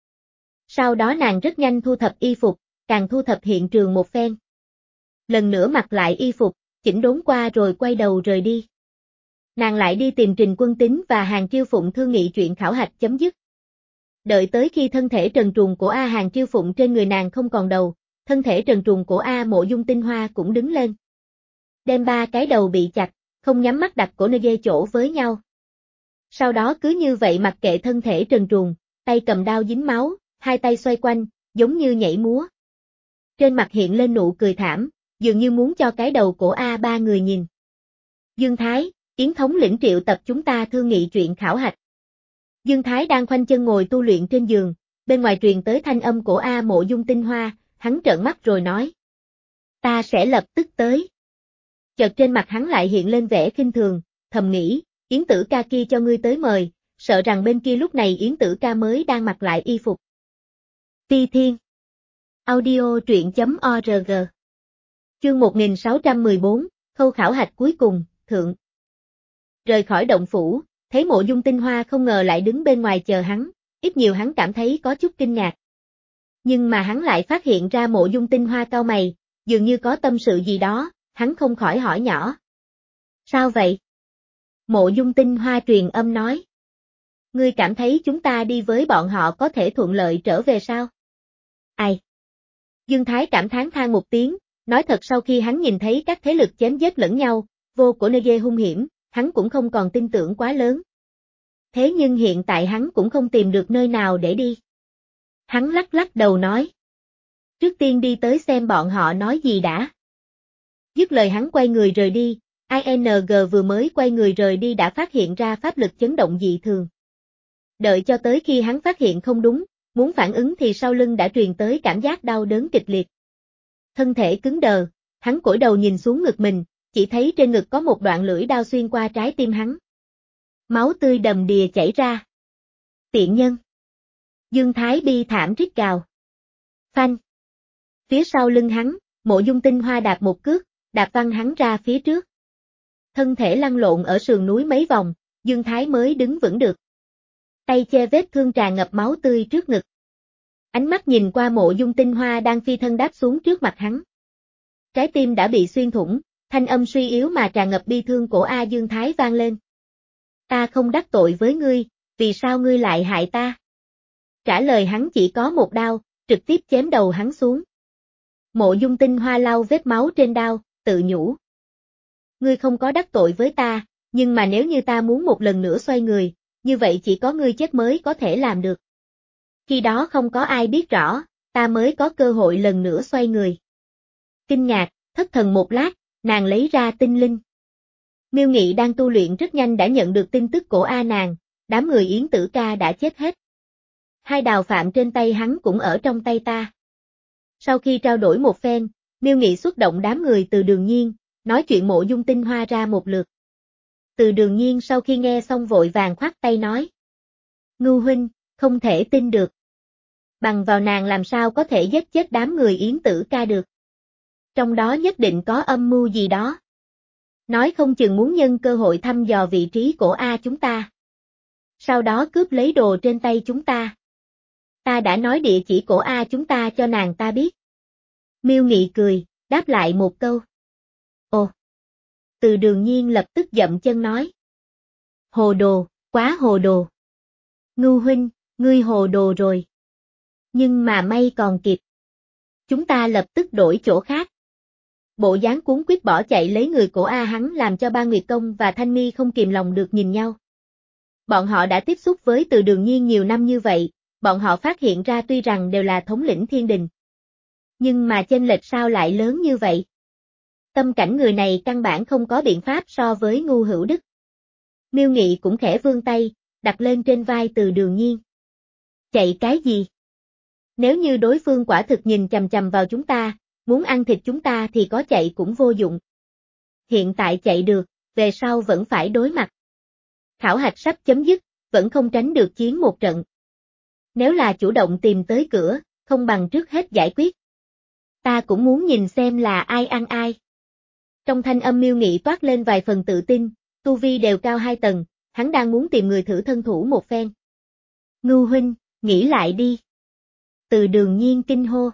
Sau đó nàng rất nhanh thu thập y phục, càng thu thập hiện trường một phen. Lần nữa mặc lại y phục, chỉnh đốn qua rồi quay đầu rời đi. Nàng lại đi tìm Trình Quân Tín và Hàn Triêu Phụng thương nghị chuyện khảo hạch chấm dứt. Đợi tới khi thân thể trần truồng của A Hàn Triêu Phụng trên người nàng không còn đầu, thân thể trần truồng của A Mộ Dung Tinh Hoa cũng đứng lên. Đem ba cái đầu bị chặt, không nhắm mắt đặt cổ nơi ghê chỗ với nhau. Sau đó cứ như vậy mặc kệ thân thể trần truồng, tay cầm đao dính máu, hai tay xoay quanh, giống như nhảy múa. Trên mặt hiện lên nụ cười thảm, dường như muốn cho cái đầu của A ba người nhìn. Dương Thái, Yến thống lĩnh triệu tập chúng ta thương nghị chuyện khảo hạch. Dương Thái đang khoanh chân ngồi tu luyện trên giường, bên ngoài truyền tới thanh âm của A Mộ Dung Tinh Hoa, hắn trợn mắt rồi nói. Ta sẽ lập tức tới. Chợt trên mặt hắn lại hiện lên vẻ khinh thường, thầm nghĩ, Yến Tử Ca kia cho ngươi tới mời, sợ rằng bên kia lúc này Yến Tử Ca mới đang mặc lại y phục. Ti Thiên Audio truyện.org Chương một nghìn sáu trăm mười bốn, khâu khảo hạch cuối cùng, thượng. Rời khỏi động phủ, thấy Mộ Dung Tinh Hoa không ngờ lại đứng bên ngoài chờ hắn, ít nhiều hắn cảm thấy có chút kinh ngạc. Nhưng mà hắn lại phát hiện ra Mộ Dung Tinh Hoa cau mày, dường như có tâm sự gì đó, hắn không khỏi hỏi nhỏ. Sao vậy? Mộ Dung Tinh Hoa truyền âm nói. Ngươi cảm thấy chúng ta đi với bọn họ có thể thuận lợi trở về sao? Ai? Dương Thái cảm thán than một tiếng, nói thật sau khi hắn nhìn thấy các thế lực chém giết lẫn nhau, vô cổ nê hung hiểm, hắn cũng không còn tin tưởng quá lớn. Thế nhưng hiện tại hắn cũng không tìm được nơi nào để đi. Hắn lắc lắc đầu nói. Trước tiên đi tới xem bọn họ nói gì đã. Dứt lời hắn quay người rời đi, i en giê vừa mới quay người rời đi đã phát hiện ra pháp lực chấn động dị thường. Đợi cho tới khi hắn phát hiện không đúng, muốn phản ứng thì sau lưng đã truyền tới cảm giác đau đớn kịch liệt. Thân thể cứng đờ, hắn cúi đầu nhìn xuống ngực mình, chỉ thấy trên ngực có một đoạn lưỡi đao xuyên qua trái tim hắn. Máu tươi đầm đìa chảy ra. Tiện nhân. Dương Thái bi thảm rít gào. Phanh. Phía sau lưng hắn, Mộ Dung Tinh Hoa đạp một cước, đạp văng hắn ra phía trước. Thân thể lăn lộn ở sườn núi mấy vòng, Dương Thái mới đứng vững được. Tay che vết thương tràn ngập máu tươi trước ngực. Ánh mắt nhìn qua Mộ Dung Tinh Hoa đang phi thân đáp xuống trước mặt hắn. Trái tim đã bị xuyên thủng, thanh âm suy yếu mà tràn ngập bi thương của A Dương Thái vang lên. Ta không đắc tội với ngươi, vì sao ngươi lại hại ta? Trả lời hắn chỉ có một đao, trực tiếp chém đầu hắn xuống. Mộ Dung Tinh Hoa lau vết máu trên đao, tự nhủ. Ngươi không có đắc tội với ta, nhưng mà nếu như ta muốn một lần nữa xoay người, như vậy chỉ có ngươi chết mới có thể làm được. Khi đó không có ai biết rõ, ta mới có cơ hội lần nữa xoay người. Kinh ngạc, thất thần một lát, nàng lấy ra tinh linh. Miêu Nghị đang tu luyện rất nhanh đã nhận được tin tức của A nàng, đám người Yến Tử Ca đã chết hết. Hai đào phạm trên tay hắn cũng ở trong tay ta. Sau khi trao đổi một phen, Miêu Nghị xuất động đám người Từ Đường Nhiên, nói chuyện Mộ Dung Tinh Hoa ra một lượt. Từ Đường Nhiên sau khi nghe xong vội vàng khoát tay nói. Ngưu huynh, không thể tin được. Bằng vào nàng làm sao có thể giết chết đám người Yến Tử Ca được. Trong đó nhất định có âm mưu gì đó. Nói không chừng muốn nhân cơ hội thăm dò vị trí của A chúng ta. Sau đó cướp lấy đồ trên tay chúng ta. Ta đã nói địa chỉ của A chúng ta cho nàng ta biết. Miêu Nghị cười, đáp lại một câu. Ồ! Từ Đường Nhiên lập tức dậm chân nói. Hồ đồ, quá hồ đồ. Ngưu huynh, ngươi hồ đồ rồi. Nhưng mà may còn kịp. Chúng ta lập tức đổi chỗ khác. Bộ dáng cuống quýt bỏ chạy lấy người của A hắn làm cho Ba Nguyệt Công và Thanh Mi không kìm lòng được nhìn nhau. Bọn họ đã tiếp xúc với Từ Đường Nhiên nhiều năm như vậy, bọn họ phát hiện ra tuy rằng đều là thống lĩnh thiên đình. Nhưng mà chênh lệch sao lại lớn như vậy? Tâm cảnh người này căn bản không có biện pháp so với Ngu Hữu Đức. Miêu Nghị cũng khẽ vươn tay, đặt lên trên vai Từ Đường Nhiên. Chạy cái gì? Nếu như đối phương quả thực nhìn chằm chằm vào chúng ta, muốn ăn thịt chúng ta thì có chạy cũng vô dụng. Hiện tại chạy được, về sau vẫn phải đối mặt. Khảo hạch sắp chấm dứt, vẫn không tránh được chiến một trận. Nếu là chủ động tìm tới cửa, không bằng trước hết giải quyết. Ta cũng muốn nhìn xem là ai ăn ai. Trong thanh âm Miêu Nghị toát lên vài phần tự tin, tu vi đều cao hai tầng, hắn đang muốn tìm người thử thân thủ một phen. Ngưu huynh, nghĩ lại đi. Từ Đường Nhiên kinh hô.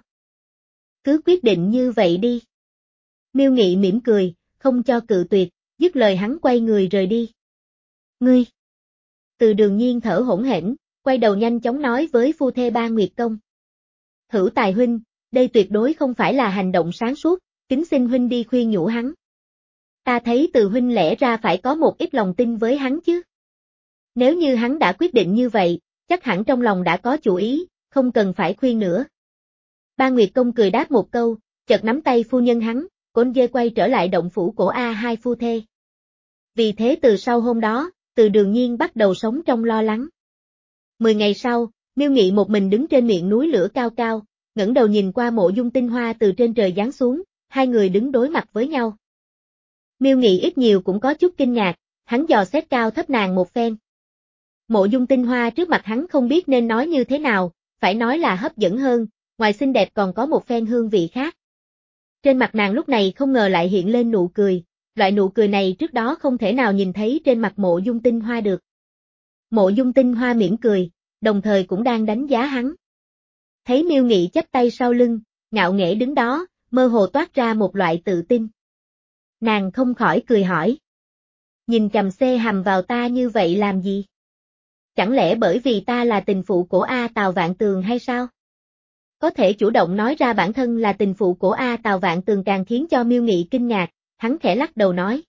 Cứ quyết định như vậy đi. Miêu Nghị mỉm cười, không cho cự tuyệt, dứt lời hắn quay người rời đi. Ngươi. Từ Đường Nhiên thở hổn hển, quay đầu nhanh chóng nói với phu thê Ba Nguyệt Công. Hữu Tài huynh, đây tuyệt đối không phải là hành động sáng suốt, kính xin huynh đi khuyên nhủ hắn. Ta thấy Từ huynh lẽ ra phải có một ít lòng tin với hắn chứ. Nếu như hắn đã quyết định như vậy, chắc hẳn trong lòng đã có chủ ý, không cần phải khuyên nữa. Ba Nguyệt Công cười đáp một câu, chợt nắm tay phu nhân hắn, côn dê quay trở lại động phủ của A hai phu thê. Vì thế từ sau hôm đó, Từ Đường Nhiên bắt đầu sống trong lo lắng. Mười ngày sau, Miêu Nghị một mình đứng trên miệng núi lửa cao cao, ngẩng đầu nhìn qua Mộ Dung Tinh Hoa từ trên trời giáng xuống, hai người đứng đối mặt với nhau. Miêu Nghị ít nhiều cũng có chút kinh ngạc, hắn dò xét cao thấp nàng một phen. Mộ Dung Tinh Hoa trước mặt hắn không biết nên nói như thế nào, phải nói là hấp dẫn hơn, ngoài xinh đẹp còn có một phen hương vị khác. Trên mặt nàng lúc này không ngờ lại hiện lên nụ cười, loại nụ cười này trước đó không thể nào nhìn thấy trên mặt Mộ Dung Tinh Hoa được. Mộ Dung Tinh Hoa mỉm cười, đồng thời cũng đang đánh giá hắn. Thấy Miêu Nghị chắp tay sau lưng, ngạo nghễ đứng đó, mơ hồ toát ra một loại tự tin. Nàng không khỏi cười hỏi. Nhìn chằm xê hầm vào ta như vậy làm gì? Chẳng lẽ bởi vì ta là tình phụ của A Tào Vạn Tường hay sao? Có thể chủ động nói ra bản thân là tình phụ của A Tào Vạn Tường càng khiến cho Miêu Nghị kinh ngạc, hắn khẽ lắc đầu nói.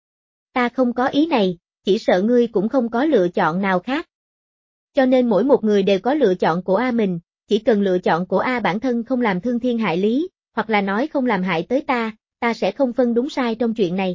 Ta không có ý này, chỉ sợ ngươi cũng không có lựa chọn nào khác. Cho nên mỗi một người đều có lựa chọn của A mình, chỉ cần lựa chọn của A bản thân không làm thương thiên hại lý, hoặc là nói không làm hại tới ta, ta sẽ không phân đúng sai trong chuyện này.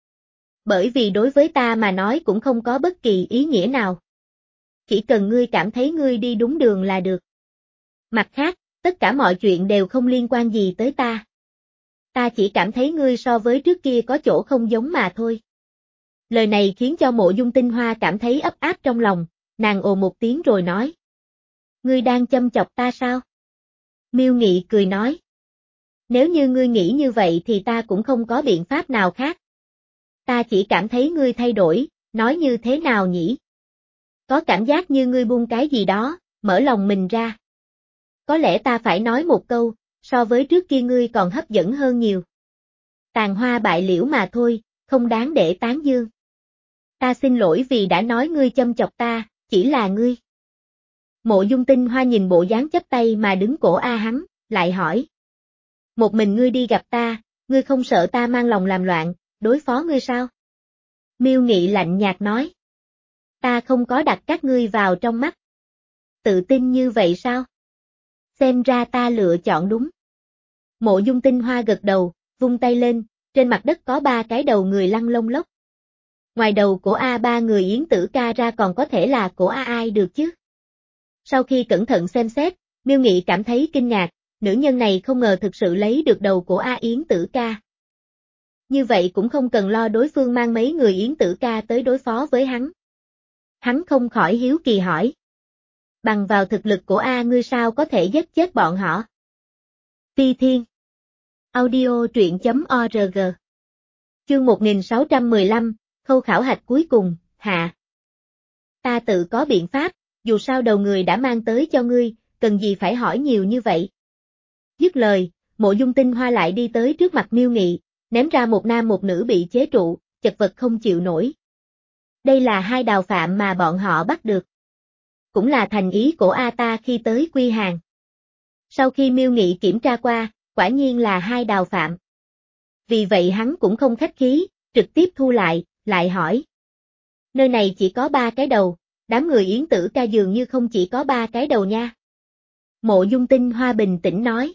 Bởi vì đối với ta mà nói cũng không có bất kỳ ý nghĩa nào. Chỉ cần ngươi cảm thấy ngươi đi đúng đường là được. Mặt khác, tất cả mọi chuyện đều không liên quan gì tới ta. Ta chỉ cảm thấy ngươi so với trước kia có chỗ không giống mà thôi. Lời này khiến cho Mộ Dung Tinh Hoa cảm thấy ấp áp trong lòng, nàng ồ một tiếng rồi nói. Ngươi đang châm chọc ta sao? Miêu Nghị cười nói. Nếu như ngươi nghĩ như vậy thì ta cũng không có biện pháp nào khác. Ta chỉ cảm thấy ngươi thay đổi, nói như thế nào nhỉ? Có cảm giác như ngươi buông cái gì đó, mở lòng mình ra. Có lẽ ta phải nói một câu, so với trước kia ngươi còn hấp dẫn hơn nhiều. Tàn hoa bại liễu mà thôi, không đáng để tán dương. Ta xin lỗi vì đã nói ngươi châm chọc ta, chỉ là ngươi. Mộ Dung Tinh Hoa nhìn bộ dáng chấp tay mà đứng cổ A hắn, lại hỏi. Một mình ngươi đi gặp ta, ngươi không sợ ta mang lòng làm loạn, đối phó ngươi sao? Miêu Nghị lạnh nhạt nói. Ta không có đặt các ngươi vào trong mắt. Tự tin như vậy sao? Xem ra ta lựa chọn đúng. Mộ Dung Tinh Hoa gật đầu, vung tay lên, trên mặt đất có ba cái đầu người lăn lông lốc. Ngoài đầu của A ba người Yến Tử Ca ra còn có thể là của A ai được chứ? Sau khi cẩn thận xem xét, Miêu Nghị cảm thấy kinh ngạc, nữ nhân này không ngờ thực sự lấy được đầu của A Yến Tử Ca. Như vậy cũng không cần lo đối phương mang mấy người Yến Tử Ca tới đối phó với hắn. Hắn không khỏi hiếu kỳ hỏi. Bằng vào thực lực của A ngươi sao có thể giết chết bọn họ? Phi Thiên Audio truyện.org Chương một nghìn sáu trăm mười lăm, khâu khảo hạch cuối cùng, hạ. Ta tự có biện pháp, dù sao đầu người đã mang tới cho ngươi, cần gì phải hỏi nhiều như vậy. Dứt lời, Mộ Dung Tinh Hoa lại đi tới trước mặt Miêu Nghị, ném ra một nam một nữ bị chế trụ, chật vật không chịu nổi. Đây là hai đào phạm mà bọn họ bắt được. Cũng là thành ý của A ta khi tới quy hàng. Sau khi Miêu Nghị kiểm tra qua, quả nhiên là hai đào phạm. Vì vậy hắn cũng không khách khí, trực tiếp thu lại, lại hỏi. Nơi này chỉ có ba cái đầu, đám người Yến Tử Ca dường như không chỉ có ba cái đầu nha. Mộ Dung Tinh Hoa bình tĩnh nói.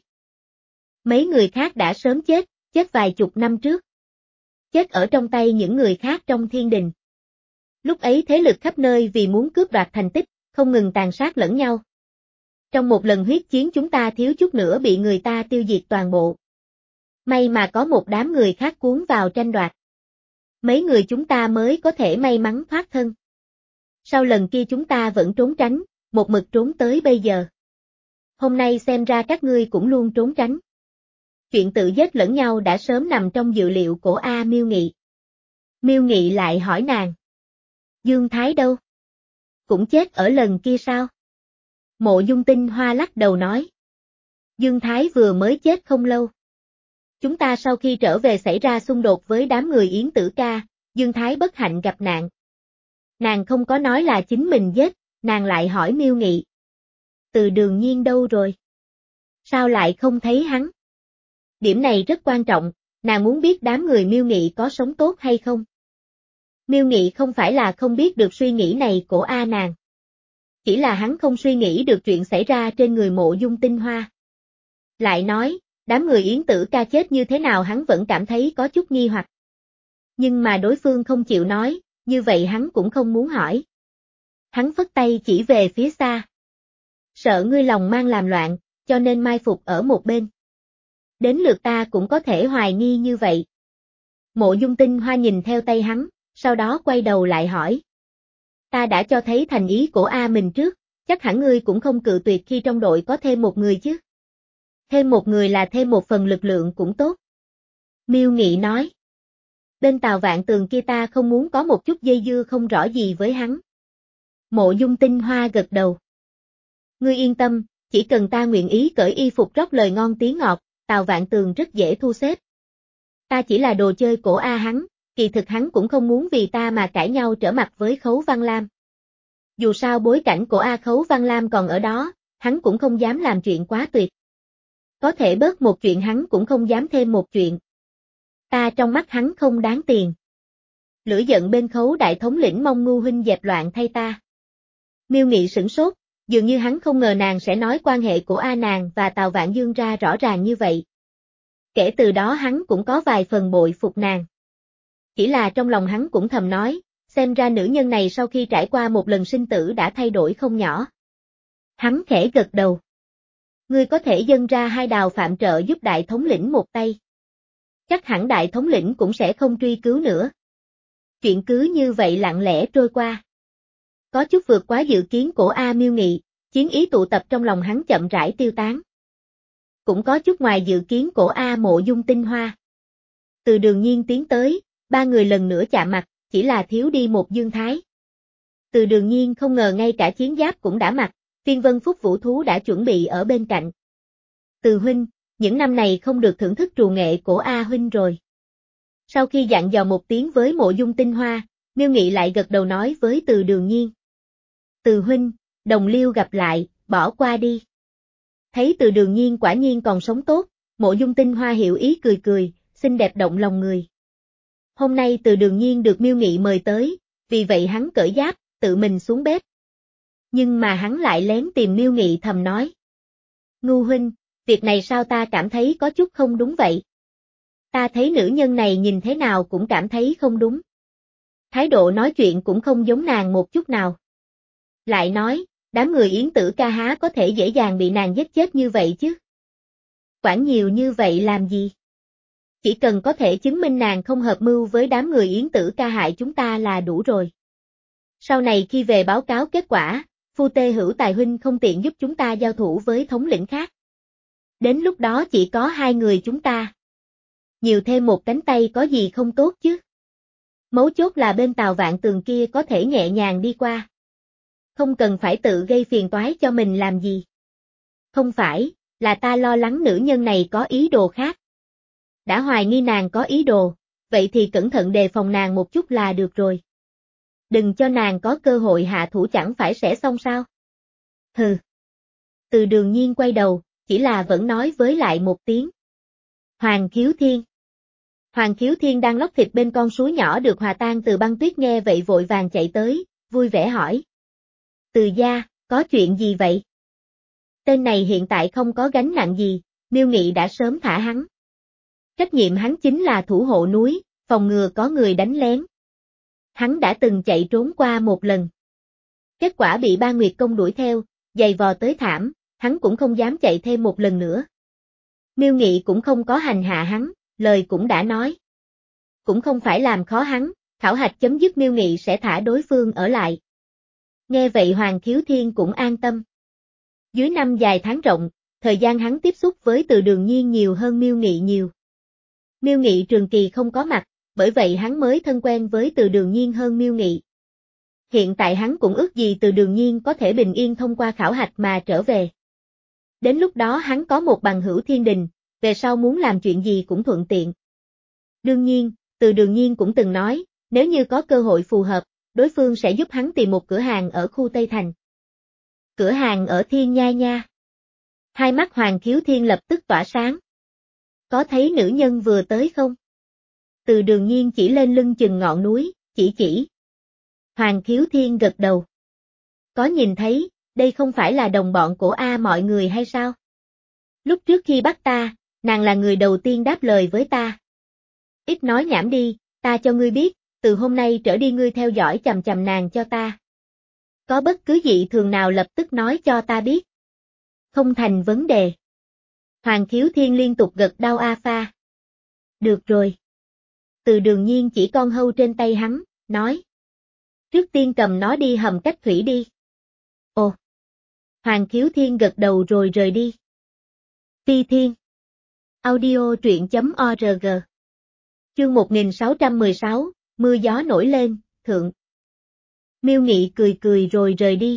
Mấy người khác đã sớm chết, chết vài chục năm trước. Chết ở trong tay những người khác trong thiên đình. Lúc ấy thế lực khắp nơi vì muốn cướp đoạt thành tích, không ngừng tàn sát lẫn nhau. Trong một lần huyết chiến chúng ta thiếu chút nữa bị người ta tiêu diệt toàn bộ. May mà có một đám người khác cuốn vào tranh đoạt. Mấy người chúng ta mới có thể may mắn thoát thân. Sau lần kia chúng ta vẫn trốn tránh, một mực trốn tới bây giờ. Hôm nay xem ra các ngươi cũng luôn trốn tránh. Chuyện tự giết lẫn nhau đã sớm nằm trong dự liệu của A Miêu Nghị. Miêu Nghị lại hỏi nàng. Dương Thái đâu? Cũng chết ở lần kia sao? Mộ Dung Tinh Hoa lắc đầu nói. Dương Thái vừa mới chết không lâu. Chúng ta sau khi trở về xảy ra xung đột với đám người Yến Tử Ca, Dương Thái bất hạnh gặp nạn. Nàng không có nói là chính mình giết, nàng lại hỏi Miêu Nghị. Từ Đường Nhiên đâu rồi? Sao lại không thấy hắn? Điểm này rất quan trọng, nàng muốn biết đám người Miêu Nghị có sống tốt hay không. Miêu Nghị không phải là không biết được suy nghĩ này của A nàng. Chỉ là hắn không suy nghĩ được chuyện xảy ra trên người Mộ Dung Tinh Hoa. Lại nói, đám người Yến Tử Ca chết như thế nào hắn vẫn cảm thấy có chút nghi hoặc. Nhưng mà đối phương không chịu nói, như vậy hắn cũng không muốn hỏi. Hắn phất tay chỉ về phía xa. Sợ ngươi lòng mang làm loạn, cho nên mai phục ở một bên. Đến lượt ta cũng có thể hoài nghi như vậy. Mộ Dung Tinh Hoa nhìn theo tay hắn, sau đó quay đầu lại hỏi. Ta đã cho thấy thành ý của A mình trước, chắc hẳn ngươi cũng không cự tuyệt khi trong đội có thêm một người chứ. Thêm một người là thêm một phần lực lượng cũng tốt. Miêu Nghị nói. Bên Tào Vạn Tường kia ta không muốn có một chút dây dưa không rõ gì với hắn. Mộ Dung Tinh Hoa gật đầu. Ngươi yên tâm, chỉ cần ta nguyện ý cởi y phục rót lời ngon tiếng ngọt, Tào Vạn Tường rất dễ thu xếp. Ta chỉ là đồ chơi của A hắn, kỳ thực hắn cũng không muốn vì ta mà cãi nhau trở mặt với Khấu Văn Lam. Dù sao bối cảnh của A Khấu Văn Lam còn ở đó, hắn cũng không dám làm chuyện quá tuyệt. Có thể bớt một chuyện hắn cũng không dám thêm một chuyện. Ta trong mắt hắn không đáng tiền. Lửa giận bên Khấu đại thống lĩnh mong Ngưu huynh dẹp loạn thay ta. Miêu Nghị sửng sốt, dường như hắn không ngờ nàng sẽ nói quan hệ của A nàng và Tào Vạn Dương ra rõ ràng như vậy. Kể từ đó hắn cũng có vài phần bội phục nàng. Chỉ là trong lòng hắn cũng thầm nói, xem ra nữ nhân này sau khi trải qua một lần sinh tử đã thay đổi không nhỏ. Hắn khẽ gật đầu. Ngươi có thể dâng ra hai đào phạm trợ giúp đại thống lĩnh một tay. Chắc hẳn đại thống lĩnh cũng sẽ không truy cứu nữa. Chuyện cứ như vậy lặng lẽ trôi qua. Có chút vượt quá dự kiến của A Miêu Nghị, chiến ý tụ tập trong lòng hắn chậm rãi tiêu tán. Cũng có chút ngoài dự kiến của A Mộ Dung Tinh Hoa. Từ Đường Nhiên tiến tới, ba người lần nữa chạm mặt, chỉ là thiếu đi một Dương Thái. Từ Đường Nhiên không ngờ ngay cả chiến giáp cũng đã mặc, Phiên Vân Phúc Vũ Thú đã chuẩn bị ở bên cạnh. Từ huynh, những năm này không được thưởng thức trù nghệ của A huynh rồi. Sau khi dặn dò một tiếng với Mộ Dung Tinh Hoa, Miêu Nghị lại gật đầu nói với Từ Đường Nhiên. Từ huynh, đồng liêu gặp lại, bỏ qua đi. Thấy Từ Đường Nhiên quả nhiên còn sống tốt, Mộ Dung Tinh Hoa hiểu ý cười cười, xinh đẹp động lòng người. Hôm nay Từ Đường Nhiên được Miêu Nghị mời tới, vì vậy hắn cởi giáp, tự mình xuống bếp. Nhưng mà hắn lại lén tìm Miêu Nghị thầm nói. Ngưu huynh, việc này sao ta cảm thấy có chút không đúng vậy? Ta thấy nữ nhân này nhìn thế nào cũng cảm thấy không đúng. Thái độ nói chuyện cũng không giống nàng một chút nào. Lại nói, đám người Yến Tử Ca há có thể dễ dàng bị nàng giết chết như vậy chứ? Quản nhiều như vậy làm gì? Chỉ cần có thể chứng minh nàng không hợp mưu với đám người Yến Tử Ca hại chúng ta là đủ rồi. Sau này khi về báo cáo kết quả, Phu Tê Hữu Tài huynh không tiện giúp chúng ta giao thủ với thống lĩnh khác. Đến lúc đó chỉ có hai người chúng ta. Nhiều thêm một cánh tay có gì không tốt chứ? Mấu chốt là bên Tào Vạn Tường kia có thể nhẹ nhàng đi qua. Không cần phải tự gây phiền toái cho mình làm gì. Không phải, là ta lo lắng nữ nhân này có ý đồ khác. Đã hoài nghi nàng có ý đồ, vậy thì cẩn thận đề phòng nàng một chút là được rồi. Đừng cho nàng có cơ hội hạ thủ chẳng phải sẽ xong sao? Hừ. Từ Đường Nhiên quay đầu, chỉ là vẫn nói với lại một tiếng. Hoàng Khiếu Thiên. Hoàng Khiếu Thiên đang lóc thịt bên con suối nhỏ được hòa tan từ băng tuyết nghe vậy vội vàng chạy tới, vui vẻ hỏi. Từ gia, có chuyện gì vậy? Tên này hiện tại không có gánh nặng gì, Miêu Nghị đã sớm thả hắn. Trách nhiệm hắn chính là thủ hộ núi, phòng ngừa có người đánh lén. Hắn đã từng chạy trốn qua một lần. Kết quả bị Ba Nguyệt Công đuổi theo, giày vò tới thảm, hắn cũng không dám chạy thêm một lần nữa. Miêu Nghị cũng không có hành hạ hắn, lời cũng đã nói. Cũng không phải làm khó hắn, khảo hạch chấm dứt Miêu Nghị sẽ thả đối phương ở lại. Nghe vậy Hoàng Khiếu Thiên cũng an tâm. Dưới năm dài tháng rộng, thời gian hắn tiếp xúc với Từ Đường Nhiên nhiều hơn Miêu Nghị nhiều. Miêu Nghị trường kỳ không có mặt, bởi vậy hắn mới thân quen với Từ Đường Nhiên hơn Miêu Nghị. Hiện tại hắn cũng ước gì Từ Đường Nhiên có thể bình yên thông qua khảo hạch mà trở về. Đến lúc đó hắn có một bằng hữu thiên đình, về sau muốn làm chuyện gì cũng thuận tiện. Đương nhiên, Từ Đường Nhiên cũng từng nói, nếu như có cơ hội phù hợp, đối phương sẽ giúp hắn tìm một cửa hàng ở khu Tây Thành. Cửa hàng ở Thiên Nhai nha. Hai mắt Hoàng Khiếu Thiên lập tức tỏa sáng. Có thấy nữ nhân vừa tới không? Từ Đường Nhiên chỉ lên lưng chừng ngọn núi, chỉ chỉ. Hoàng Khiếu Thiên gật đầu. Có nhìn thấy, đây không phải là đồng bọn của A mọi người hay sao? Lúc trước khi bắt ta, nàng là người đầu tiên đáp lời với ta. Ít nói nhảm đi, ta cho ngươi biết, từ hôm nay trở đi ngươi theo dõi chằm chằm nàng cho ta. Có bất cứ dị thường nào lập tức nói cho ta biết. Không thành vấn đề. Hoàng Khiếu Thiên liên tục gật đau a pha. Được rồi. Từ Đường Nhiên chỉ con hâu trên tay hắn, nói. Trước tiên cầm nó đi hầm cách thủy đi. Ồ. Hoàng Khiếu Thiên gật đầu rồi rời đi. Phi Thiên. Audio truyện chấm org. Chương một nghìn sáu trăm mười sáu, mưa gió nổi lên, thượng. Miêu Nghị cười cười rồi rời đi.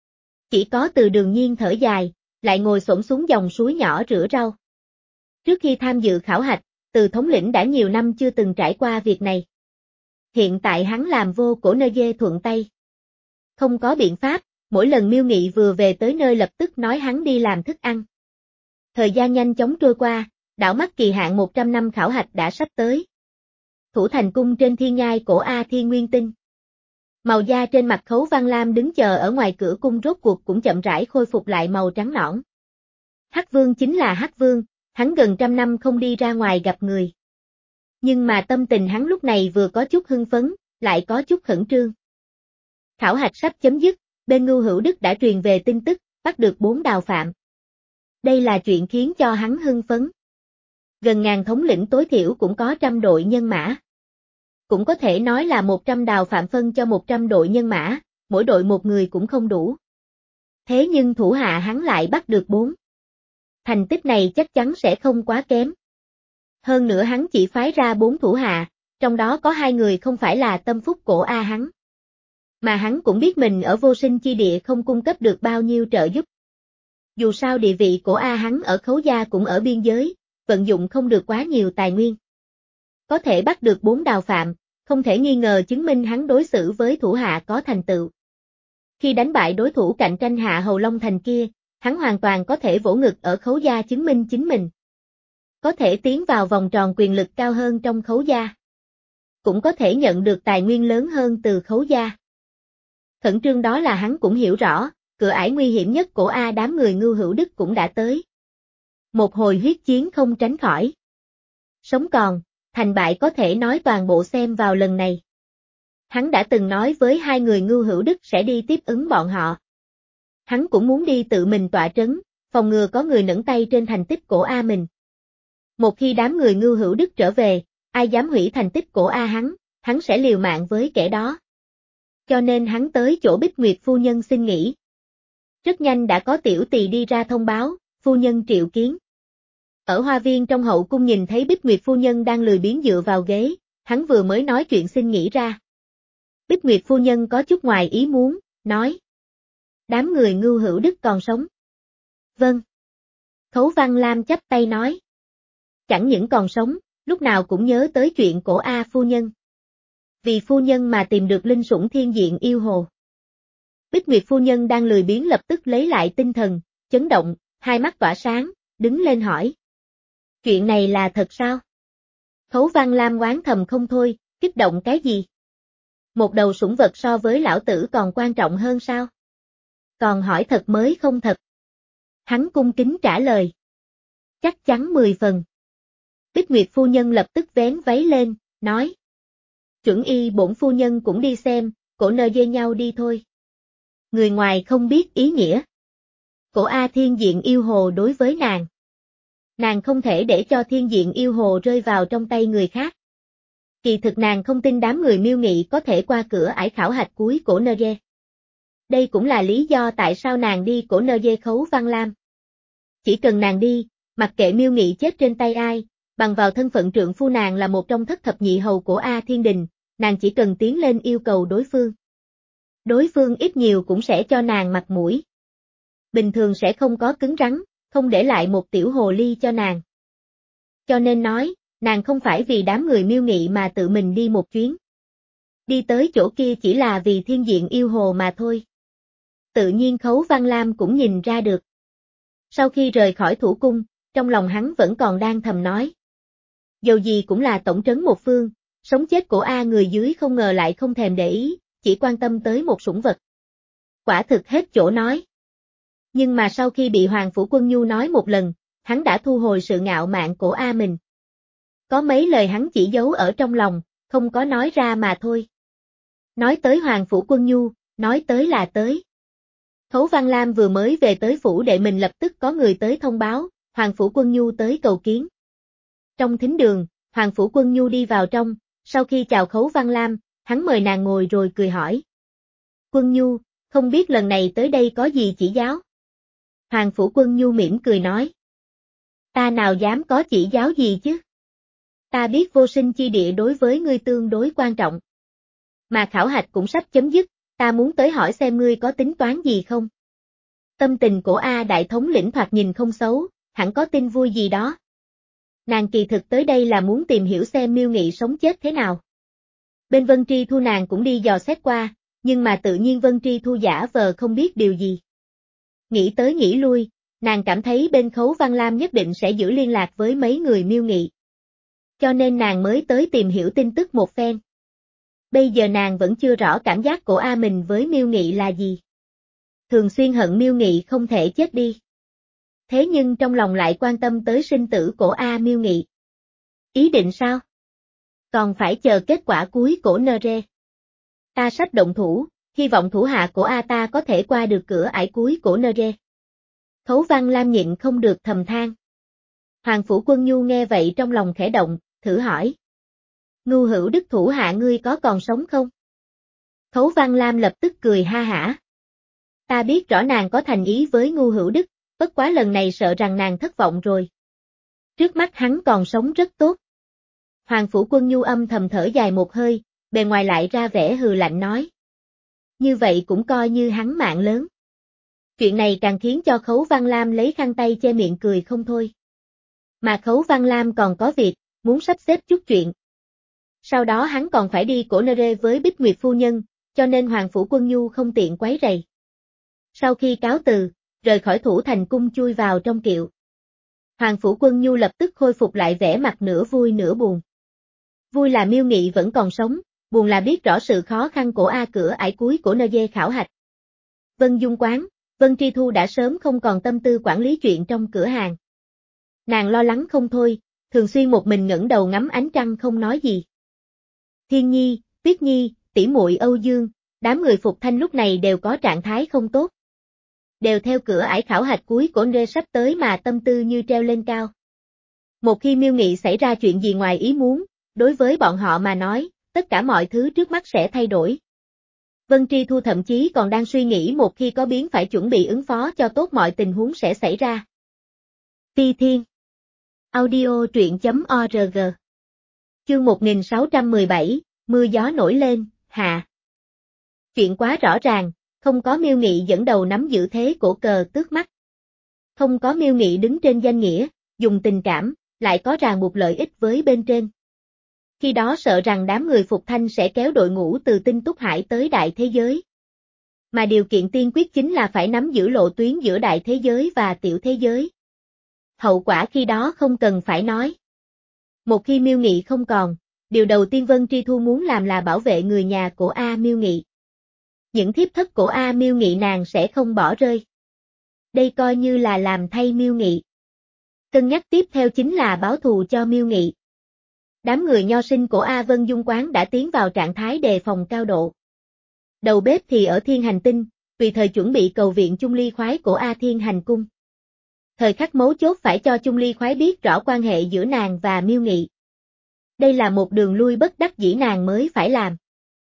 Chỉ có Từ Đường Nhiên thở dài, lại ngồi xổm xuống dòng suối nhỏ rửa rau. Trước khi tham dự khảo hạch, Từ thống lĩnh đã nhiều năm chưa từng trải qua việc này. Hiện tại hắn làm vô cổ nơi dê thuận tay. Không có biện pháp, mỗi lần Miêu Nghị vừa về tới nơi lập tức nói hắn đi làm thức ăn. Thời gian nhanh chóng trôi qua, đảo mắt kỳ hạn một trăm năm khảo hạch đã sắp tới. Thủ thành cung trên thiên nhai cổ A Thiên Nguyên Tinh. Màu da trên mặt Khấu Văn Lam đứng chờ ở ngoài cửa cung rốt cuộc cũng chậm rãi khôi phục lại màu trắng nõn. Hắc Vương chính là Hắc Vương, hắn gần trăm năm không đi ra ngoài gặp người. Nhưng mà tâm tình hắn lúc này vừa có chút hưng phấn, lại có chút khẩn trương. Khảo hạch sắp chấm dứt, bên Ngưu Hữu Đức đã truyền về tin tức, bắt được bốn đào phạm. Đây là chuyện khiến cho hắn hưng phấn. Gần ngàn thống lĩnh tối thiểu cũng có trăm đội nhân mã. Cũng có thể nói là một trăm đào phạm phân cho một trăm đội nhân mã, mỗi đội một người cũng không đủ. Thế nhưng thủ hạ hắn lại bắt được bốn. Thành tích này chắc chắn sẽ không quá kém. Hơn nữa hắn chỉ phái ra bốn thủ hạ, trong đó có hai người không phải là tâm phúc cổ A hắn. Mà hắn cũng biết mình ở vô sinh chi địa không cung cấp được bao nhiêu trợ giúp. Dù sao địa vị của A hắn ở Khấu gia cũng ở biên giới, vận dụng không được quá nhiều tài nguyên. Có thể bắt được bốn đào phạm, không thể nghi ngờ chứng minh hắn đối xử với thủ hạ có thành tựu. Khi đánh bại đối thủ cạnh tranh Hạ Hầu Long Thành kia, hắn hoàn toàn có thể vỗ ngực ở Khấu gia chứng minh chính mình. Có thể tiến vào vòng tròn quyền lực cao hơn trong Khấu gia. Cũng có thể nhận được tài nguyên lớn hơn từ Khấu gia. Khẩn trương đó là hắn cũng hiểu rõ, cửa ải nguy hiểm nhất của A đám người Ngưu Hữu Đức cũng đã tới. Một hồi huyết chiến không tránh khỏi. Sống còn, thành bại có thể nói toàn bộ xem vào lần này. Hắn đã từng nói với hai người Ngưu Hữu Đức sẽ đi tiếp ứng bọn họ. Hắn cũng muốn đi tự mình tọa trấn, phòng ngừa có người nẫn tay trên thành tích của A mình. Một khi đám người Ngưu Hữu Đức trở về, ai dám hủy thành tích của A hắn, hắn sẽ liều mạng với kẻ đó. Cho nên hắn tới chỗ Bích Nguyệt phu nhân xin nghỉ. Rất nhanh đã có tiểu tỳ đi ra thông báo, phu nhân triệu kiến. Ở hoa viên trong hậu cung nhìn thấy Bích Nguyệt phu nhân đang lười biếng dựa vào ghế, hắn vừa mới nói chuyện xin nghỉ ra. Bích Nguyệt phu nhân có chút ngoài ý muốn, nói. Đám người Ngưu Hữu Đức còn sống. Vâng. Khấu Văn Lam chắp tay nói. Chẳng những còn sống, lúc nào cũng nhớ tới chuyện cổ A phu nhân. Vì phu nhân mà tìm được linh sủng thiên diện yêu hồ. Bích Nguyệt phu nhân đang lười biếng lập tức lấy lại tinh thần, chấn động, hai mắt tỏa sáng, đứng lên hỏi. Chuyện này là thật sao? Khấu Văn Lam oán thầm không thôi, kích động cái gì? Một đầu sủng vật so với lão tử còn quan trọng hơn sao? Còn hỏi thật mới không thật. Hắn cung kính trả lời. Chắc chắn mười phần. Bích Nguyệt phu nhân lập tức vén váy lên, nói. Chuẩn y bổn phu nhân cũng đi xem, cổ nơ dê nhau đi thôi. Người ngoài không biết ý nghĩa. Cổ A thiên diện yêu hồ đối với nàng. Nàng không thể để cho thiên diện yêu hồ rơi vào trong tay người khác. Kỳ thực nàng không tin đám người Miêu Nghị có thể qua cửa ải khảo hạch cuối cổ nơ dê. Đây cũng là lý do tại sao nàng đi cổ nơ dê Khấu Văn Lam. Chỉ cần nàng đi, mặc kệ Miêu Nghị chết trên tay ai, bằng vào thân phận trượng phu nàng là một trong thất thập nhị hầu của A Thiên Đình, nàng chỉ cần tiến lên yêu cầu đối phương. Đối phương ít nhiều cũng sẽ cho nàng mặt mũi. Bình thường sẽ không có cứng rắn, không để lại một tiểu hồ ly cho nàng. Cho nên nói, nàng không phải vì đám người Miêu Nghị mà tự mình đi một chuyến. Đi tới chỗ kia chỉ là vì thiên diện yêu hồ mà thôi. Tự nhiên Khấu Văn Lam cũng nhìn ra được. Sau khi rời khỏi thủ cung, trong lòng hắn vẫn còn đang thầm nói. Dầu gì cũng là tổng trấn một phương, sống chết của A người dưới không ngờ lại không thèm để ý, chỉ quan tâm tới một sủng vật. Quả thực hết chỗ nói. Nhưng mà sau khi bị Hoàng Phủ Quân Nhu nói một lần, hắn đã thu hồi sự ngạo mạn của A mình. Có mấy lời hắn chỉ giấu ở trong lòng, không có nói ra mà thôi. Nói tới Hoàng Phủ Quân Nhu, nói tới là tới. Khấu Văn Lam vừa mới về tới phủ đệ mình lập tức có người tới thông báo, Hoàng Phủ Quân Nhu tới cầu kiến. Trong thính đường, Hoàng Phủ Quân Nhu đi vào trong, sau khi chào Khấu Văn Lam, hắn mời nàng ngồi rồi cười hỏi. Quân Nhu, không biết lần này tới đây có gì chỉ giáo? Hoàng Phủ Quân Nhu mỉm cười nói. Ta nào dám có chỉ giáo gì chứ? Ta biết vô sinh chi địa đối với ngươi tương đối quan trọng. Mà khảo hạch cũng sắp chấm dứt, ta muốn tới hỏi xem ngươi có tính toán gì không? Tâm tình của A Đại Thống lĩnh thoạt nhìn không xấu, hẳn có tin vui gì đó. Nàng kỳ thực tới đây là muốn tìm hiểu xem Miêu Nghị sống chết thế nào. Bên Vân Tri Thu nàng cũng đi dò xét qua, nhưng mà tự nhiên Vân Tri Thu giả vờ không biết điều gì. Nghĩ tới nghĩ lui, nàng cảm thấy bên Khấu Văn Lam nhất định sẽ giữ liên lạc với mấy người Miêu Nghị. Cho nên nàng mới tới tìm hiểu tin tức một phen. Bây giờ nàng vẫn chưa rõ cảm giác của A mình với Miêu Nghị là gì. Thường xuyên hận Miêu Nghị không thể chết đi. Thế nhưng trong lòng lại quan tâm tới sinh tử của A Miêu Nghị. Ý định sao? Còn phải chờ kết quả cuối của nơ rê. Ta sắp động thủ, hy vọng thủ hạ của A ta có thể qua được cửa ải cuối của nơ rê. Khấu Văn Lam nhịn không được thầm than. Hoàng Phủ Quân Nhu nghe vậy trong lòng khẽ động, thử hỏi. Ngưu Hữu Đức thủ hạ ngươi có còn sống không? Khấu Văn Lam lập tức cười ha hả. Ta biết rõ nàng có thành ý với Ngưu Hữu Đức, bất quá lần này sợ rằng nàng thất vọng rồi. Trước mắt hắn còn sống rất tốt. Hoàng Phủ Quân Nhu âm thầm thở dài một hơi, bề ngoài lại ra vẻ hừ lạnh nói. Như vậy cũng coi như hắn mạng lớn. Chuyện này càng khiến cho Khấu Văn Lam lấy khăn tay che miệng cười không thôi. Mà Khấu Văn Lam còn có việc, muốn sắp xếp chút chuyện. Sau đó hắn còn phải đi cổ nơ rê với Bích Nguyệt phu nhân, cho nên Hoàng Phủ Quân Nhu không tiện quấy rầy. Sau khi cáo từ, rời khỏi thủ thành cung chui vào trong kiệu. Hoàng Phủ Quân Nhu lập tức khôi phục lại vẻ mặt nửa vui nửa buồn. Vui là Miêu Nghị vẫn còn sống, buồn là biết rõ sự khó khăn của A cửa ải cuối của nơ dê khảo hạch. Vân Dung Quán, Vân Tri Thu đã sớm không còn tâm tư quản lý chuyện trong cửa hàng. Nàng lo lắng không thôi, thường xuyên một mình ngẩng đầu ngắm ánh trăng không nói gì. Thiên Nhi, Tuyết Nhi, tỷ muội Âu Dương, đám người Phục Thanh lúc này đều có trạng thái không tốt. Đều theo cửa ải khảo hạch cuối của nơ sắp tới mà tâm tư như treo lên cao. Một khi Miêu Nghị xảy ra chuyện gì ngoài ý muốn, đối với bọn họ mà nói, tất cả mọi thứ trước mắt sẽ thay đổi. Vân Tri Thu thậm chí còn đang suy nghĩ một khi có biến phải chuẩn bị ứng phó cho tốt mọi tình huống sẽ xảy ra. Phi Thiên Audio truyện chấm org Chương một nghìn sáu trăm mười bảy, mưa gió nổi lên, hạ. Chuyện quá rõ ràng, không có Miêu Nghị dẫn đầu nắm giữ thế cổ cờ tước mắt. Không có Miêu Nghị đứng trên danh nghĩa, dùng tình cảm, lại có ràng buộc lợi ích với bên trên. Khi đó sợ rằng đám người Phục Thanh sẽ kéo đội ngũ từ Tinh Túc Hải tới đại thế giới. Mà điều kiện tiên quyết chính là phải nắm giữ lộ tuyến giữa đại thế giới và tiểu thế giới. Hậu quả khi đó không cần phải nói. Một khi Miêu Nghị không còn, điều đầu tiên Vân Tri Thu muốn làm là bảo vệ người nhà của A Miêu Nghị. Những thiếp thất của A Miêu Nghị nàng sẽ không bỏ rơi. Đây coi như là làm thay Miêu Nghị. Cân nhắc tiếp theo chính là báo thù cho Miêu Nghị. Đám người nho sinh của A Vân Dung Quán đã tiến vào trạng thái đề phòng cao độ. Đầu bếp thì ở Thiên Hành Tinh, tùy thời chuẩn bị cầu viện Chung Ly Khoái của A Thiên Hành Cung. Thời khắc mấu chốt phải cho Chung Ly Khoái biết rõ quan hệ giữa nàng và Miêu Nghị. Đây là một đường lui bất đắc dĩ nàng mới phải làm.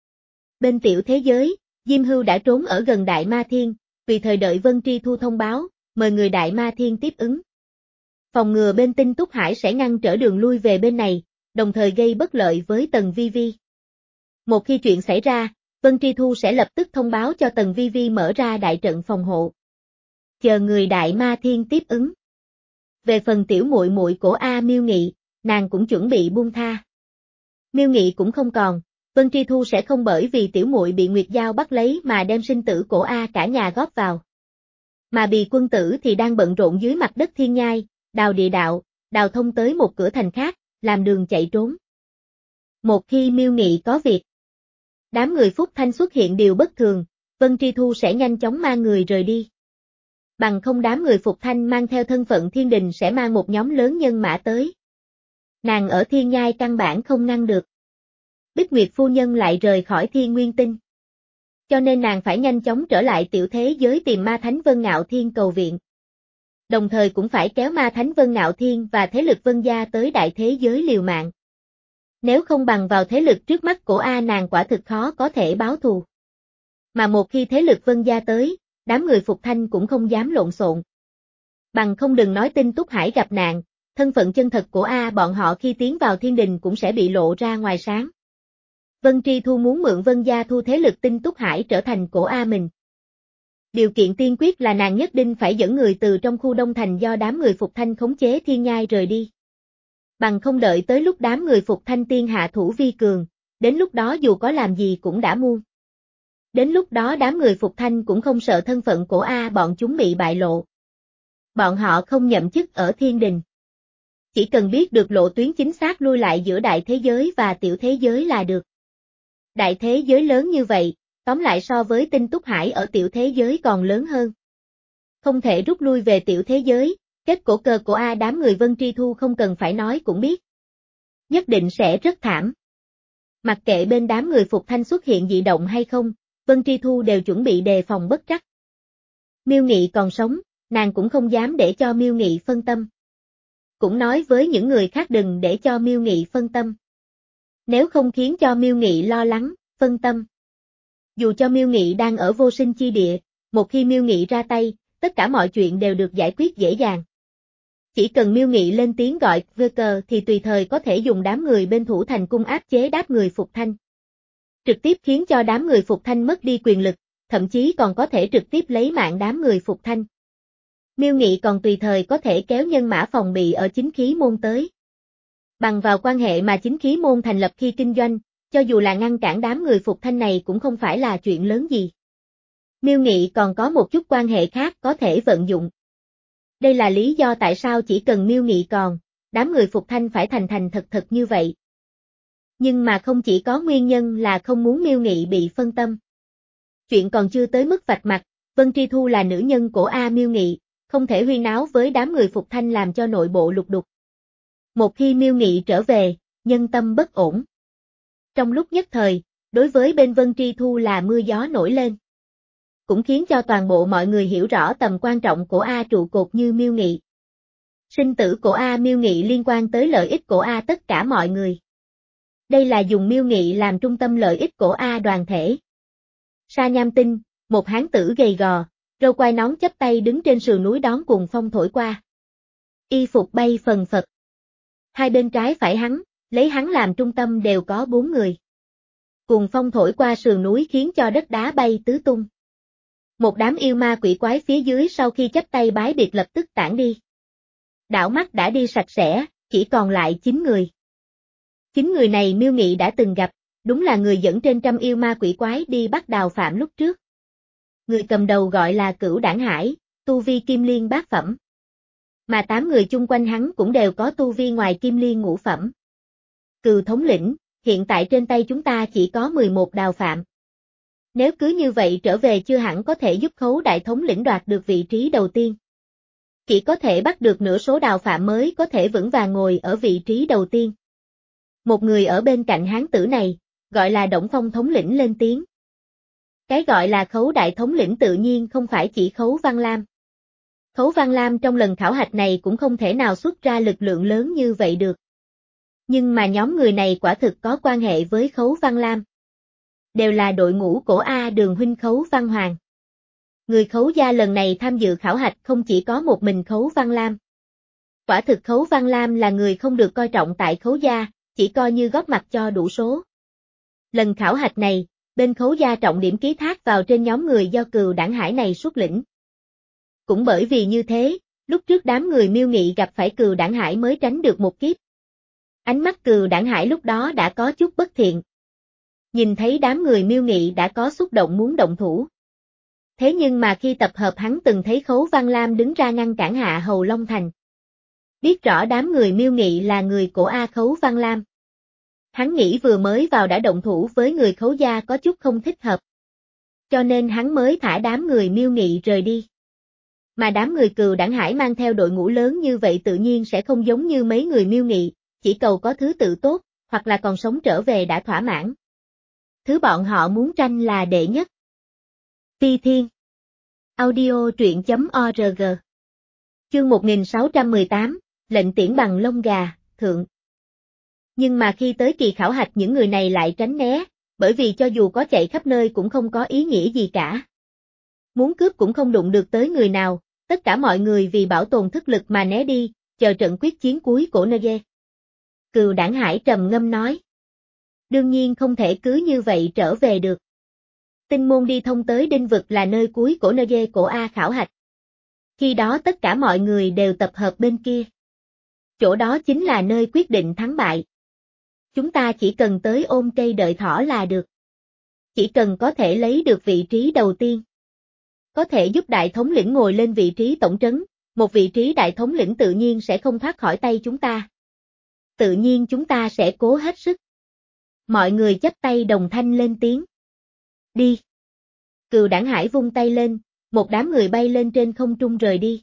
Bên tiểu thế giới, Diêm Hưu đã trốn ở gần Đại Ma Thiên, tùy thời đợi Vân Tri Thu thông báo, mời người Đại Ma Thiên tiếp ứng. Phòng ngừa bên Tinh Túc Hải sẽ ngăn trở đường lui về bên này, đồng thời gây bất lợi với Tần Vi Vi. Một khi chuyện xảy ra, Vân Tri Thu sẽ lập tức thông báo cho Tần Vi Vi mở ra đại trận phòng hộ. Chờ người Đại Ma Thiên tiếp ứng. Về phần tiểu muội muội của A Miêu Nghị, nàng cũng chuẩn bị buông tha. Miêu Nghị cũng không còn, Vân Tri Thu sẽ không bởi vì tiểu muội bị Nguyệt Giao bắt lấy mà đem sinh tử của A cả nhà góp vào. Mà Bì quân tử thì đang bận rộn dưới mặt đất thiên nhai, đào địa đạo, đào thông tới một cửa thành khác, làm đường chạy trốn. Một khi Miêu Nghị có việc, đám người Phúc Thanh xuất hiện điều bất thường, Vân Tri Thu sẽ nhanh chóng mang người rời đi. Bằng không đám người Phục Thanh mang theo thân phận thiên đình sẽ mang một nhóm lớn nhân mã tới. Nàng ở thiên nhai căn bản không ngăn được. Bích Nguyệt phu nhân lại rời khỏi Thiên Nguyên Tinh. Cho nên nàng phải nhanh chóng trở lại tiểu thế giới tìm Ma Thánh Vân Ngạo Thiên cầu viện. Đồng thời cũng phải kéo Ma Thánh Vân Ngạo Thiên và thế lực Vân Gia tới đại thế giới liều mạng. Nếu không bằng vào thế lực trước mắt của A nàng quả thực khó có thể báo thù. Mà một khi thế lực Vân Gia tới, đám người Phục Thanh cũng không dám lộn xộn. Bằng không đừng nói Tinh Túc Hải gặp nạn, thân phận chân thật của A bọn họ khi tiến vào thiên đình cũng sẽ bị lộ ra ngoài sáng. Vân Tri Thu muốn mượn Vân Gia thu thế lực Tinh Túc Hải trở thành của A mình. Điều kiện tiên quyết là nàng nhất định phải dẫn người từ trong khu Đông Thành do đám người Phục Thanh khống chế thiên nhai rời đi. Bằng không đợi tới lúc đám người Phục Thanh tiên hạ thủ vi cường, đến lúc đó dù có làm gì cũng đã muôn. Đến lúc đó đám người Phục Thanh cũng không sợ thân phận của A bọn chúng bị bại lộ. Bọn họ không nhậm chức ở thiên đình. Chỉ cần biết được lộ tuyến chính xác lui lại giữa đại thế giới và tiểu thế giới là được. Đại thế giới lớn như vậy, tóm lại so với Tinh Túc Hải ở tiểu thế giới còn lớn hơn. Không thể rút lui về tiểu thế giới, kết cổ cờ của A đám người Vân Tri Thu không cần phải nói cũng biết. Nhất định sẽ rất thảm. Mặc kệ bên đám người Phục Thanh xuất hiện dị động hay không, Vân Tri Thu đều chuẩn bị đề phòng bất trắc. Miêu Nghị còn sống, nàng cũng không dám để cho Miêu Nghị phân tâm. Cũng nói với những người khác đừng để cho Miêu Nghị phân tâm. Nếu không khiến cho Miêu Nghị lo lắng, phân tâm. Dù cho Miêu Nghị đang ở vô sinh chi địa, một khi Miêu Nghị ra tay, tất cả mọi chuyện đều được giải quyết dễ dàng. Chỉ cần Miêu Nghị lên tiếng gọi vơ cờ thì tùy thời có thể dùng đám người bên thủ thành cung áp chế đám người Phục Thanh. Trực tiếp khiến cho đám người Phục Thanh mất đi quyền lực, thậm chí còn có thể trực tiếp lấy mạng đám người Phục Thanh. Miêu Nghị còn tùy thời có thể kéo nhân mã phòng bị ở chính khí môn tới. Bằng vào quan hệ mà chính khí môn thành lập khi kinh doanh, cho dù là ngăn cản đám người Phục Thanh này cũng không phải là chuyện lớn gì. Miêu Nghị còn có một chút quan hệ khác có thể vận dụng. Đây là lý do tại sao chỉ cần Miêu Nghị còn, đám người Phục Thanh phải thành thành thật thật như vậy. Nhưng mà không chỉ có nguyên nhân là không muốn Miêu Nghị bị phân tâm. Chuyện còn chưa tới mức vạch mặt, Vân Tri Thu là nữ nhân của A Miêu Nghị, không thể huyên náo với đám người Phục Thanh làm cho nội bộ lục đục. Một khi Miêu Nghị trở về, nhân tâm bất ổn. Trong lúc nhất thời, đối với bên Vân Tri Thu là mưa gió nổi lên. Cũng khiến cho toàn bộ mọi người hiểu rõ tầm quan trọng của A trụ cột như Miêu Nghị. Sinh tử của A Miêu Nghị liên quan tới lợi ích của A tất cả mọi người. Đây là dùng Miêu Nghị làm trung tâm lợi ích của A đoàn thể. Sa Nham Tinh, một hán tử gầy gò, râu quai nón chắp tay đứng trên sườn núi đón cuồng phong thổi qua. Y phục bay phần phật. Hai bên trái phải hắn, lấy hắn làm trung tâm đều có bốn người. Cuồng phong thổi qua sườn núi khiến cho đất đá bay tứ tung. Một đám yêu ma quỷ quái phía dưới sau khi chắp tay bái biệt lập tức tản đi. Đảo mắt đã đi sạch sẽ, Chỉ còn lại chín người. Chín người này Miêu Nghị đã từng gặp, đúng là người dẫn trên trăm yêu ma quỷ quái đi bắt Đào Phạm lúc trước. Người cầm đầu gọi là Cửu Đản Hải, tu vi kim liên bát phẩm. Mà tám người chung quanh hắn cũng đều có tu vi ngoài kim liên ngũ phẩm. Cừu thống lĩnh, hiện tại trên tay chúng ta chỉ có mười một Đào Phạm. Nếu cứ như vậy trở về chưa hẳn có thể giúp Khấu đại thống lĩnh đoạt được vị trí đầu tiên. Chỉ có thể bắt được nửa số Đào Phạm mới có thể vững vàng ngồi ở vị trí đầu tiên. Một người ở bên cạnh hán tử này, gọi là Động Phong thống lĩnh lên tiếng. Cái gọi là Khấu đại thống lĩnh tự nhiên không phải chỉ Khấu Văn Lam. Khấu Văn Lam trong lần khảo hạch này cũng không thể nào xuất ra lực lượng lớn như vậy được. Nhưng mà nhóm người này quả thực có quan hệ với Khấu Văn Lam. Đều là đội ngũ của A Đường huynh Khấu Văn Hoàng. Người Khấu gia lần này tham dự khảo hạch không chỉ có một mình Khấu Văn Lam. Quả thực Khấu Văn Lam là người không được coi trọng tại Khấu gia, chỉ coi như góp mặt cho đủ số. Lần khảo hạch này, bên Khấu gia trọng điểm ký thác vào trên nhóm người do Cừu Đản Hải này xuất lĩnh. Cũng bởi vì như thế, lúc trước đám người Miêu Nghị gặp phải Cừu Đản Hải mới tránh được một kiếp. Ánh mắt Cừu Đản Hải lúc đó đã có chút bất thiện. Nhìn thấy đám người Miêu Nghị đã có xúc động muốn động thủ. Thế nhưng mà khi tập hợp hắn từng thấy Khấu Văn Lam đứng ra ngăn cản Hạ Hầu Long Thành. Biết rõ đám người Miêu Nghị là người của A Khấu Văn Lam. Hắn nghĩ vừa mới vào đã động thủ với người Khấu gia có chút không thích hợp. Cho nên hắn mới thả đám người Miêu Nghị rời đi. Mà đám người Cừu Đản Hải mang theo đội ngũ lớn như vậy tự nhiên sẽ không giống như mấy người Miêu Nghị, chỉ cầu có thứ tự tốt, hoặc là còn sống trở về đã thỏa mãn. Thứ bọn họ muốn tranh là đệ nhất. Phi Thiên Audio truyện chấm org Chương một nghìn sáu trăm mười tám, lệnh tiễn bằng lông gà, thượng. Nhưng mà khi tới kỳ khảo hạch những người này lại tránh né, bởi vì cho dù có chạy khắp nơi cũng không có ý nghĩa gì cả. Muốn cướp cũng không đụng được tới người nào, tất cả mọi người vì bảo tồn thức lực mà né đi, chờ trận quyết chiến cuối của Nê. Cừu Đản Hải trầm ngâm nói. Đương nhiên không thể cứ như vậy trở về được. Tinh môn đi thông tới Đinh Vực là nơi cuối của Nê của A khảo hạch. Khi đó tất cả mọi người đều tập hợp bên kia. Chỗ đó chính là nơi quyết định thắng bại. Chúng ta chỉ cần tới ôm cây đợi thỏ là được. Chỉ cần có thể lấy được vị trí đầu tiên. Có thể giúp đại thống lĩnh ngồi lên vị trí tổng trấn, một vị trí đại thống lĩnh tự nhiên sẽ không thoát khỏi tay chúng ta. Tự nhiên chúng ta sẽ cố hết sức. Mọi người chắp tay đồng thanh lên tiếng. Đi. Cừu Đản Hải vung tay lên, một đám người bay lên trên không trung rời đi.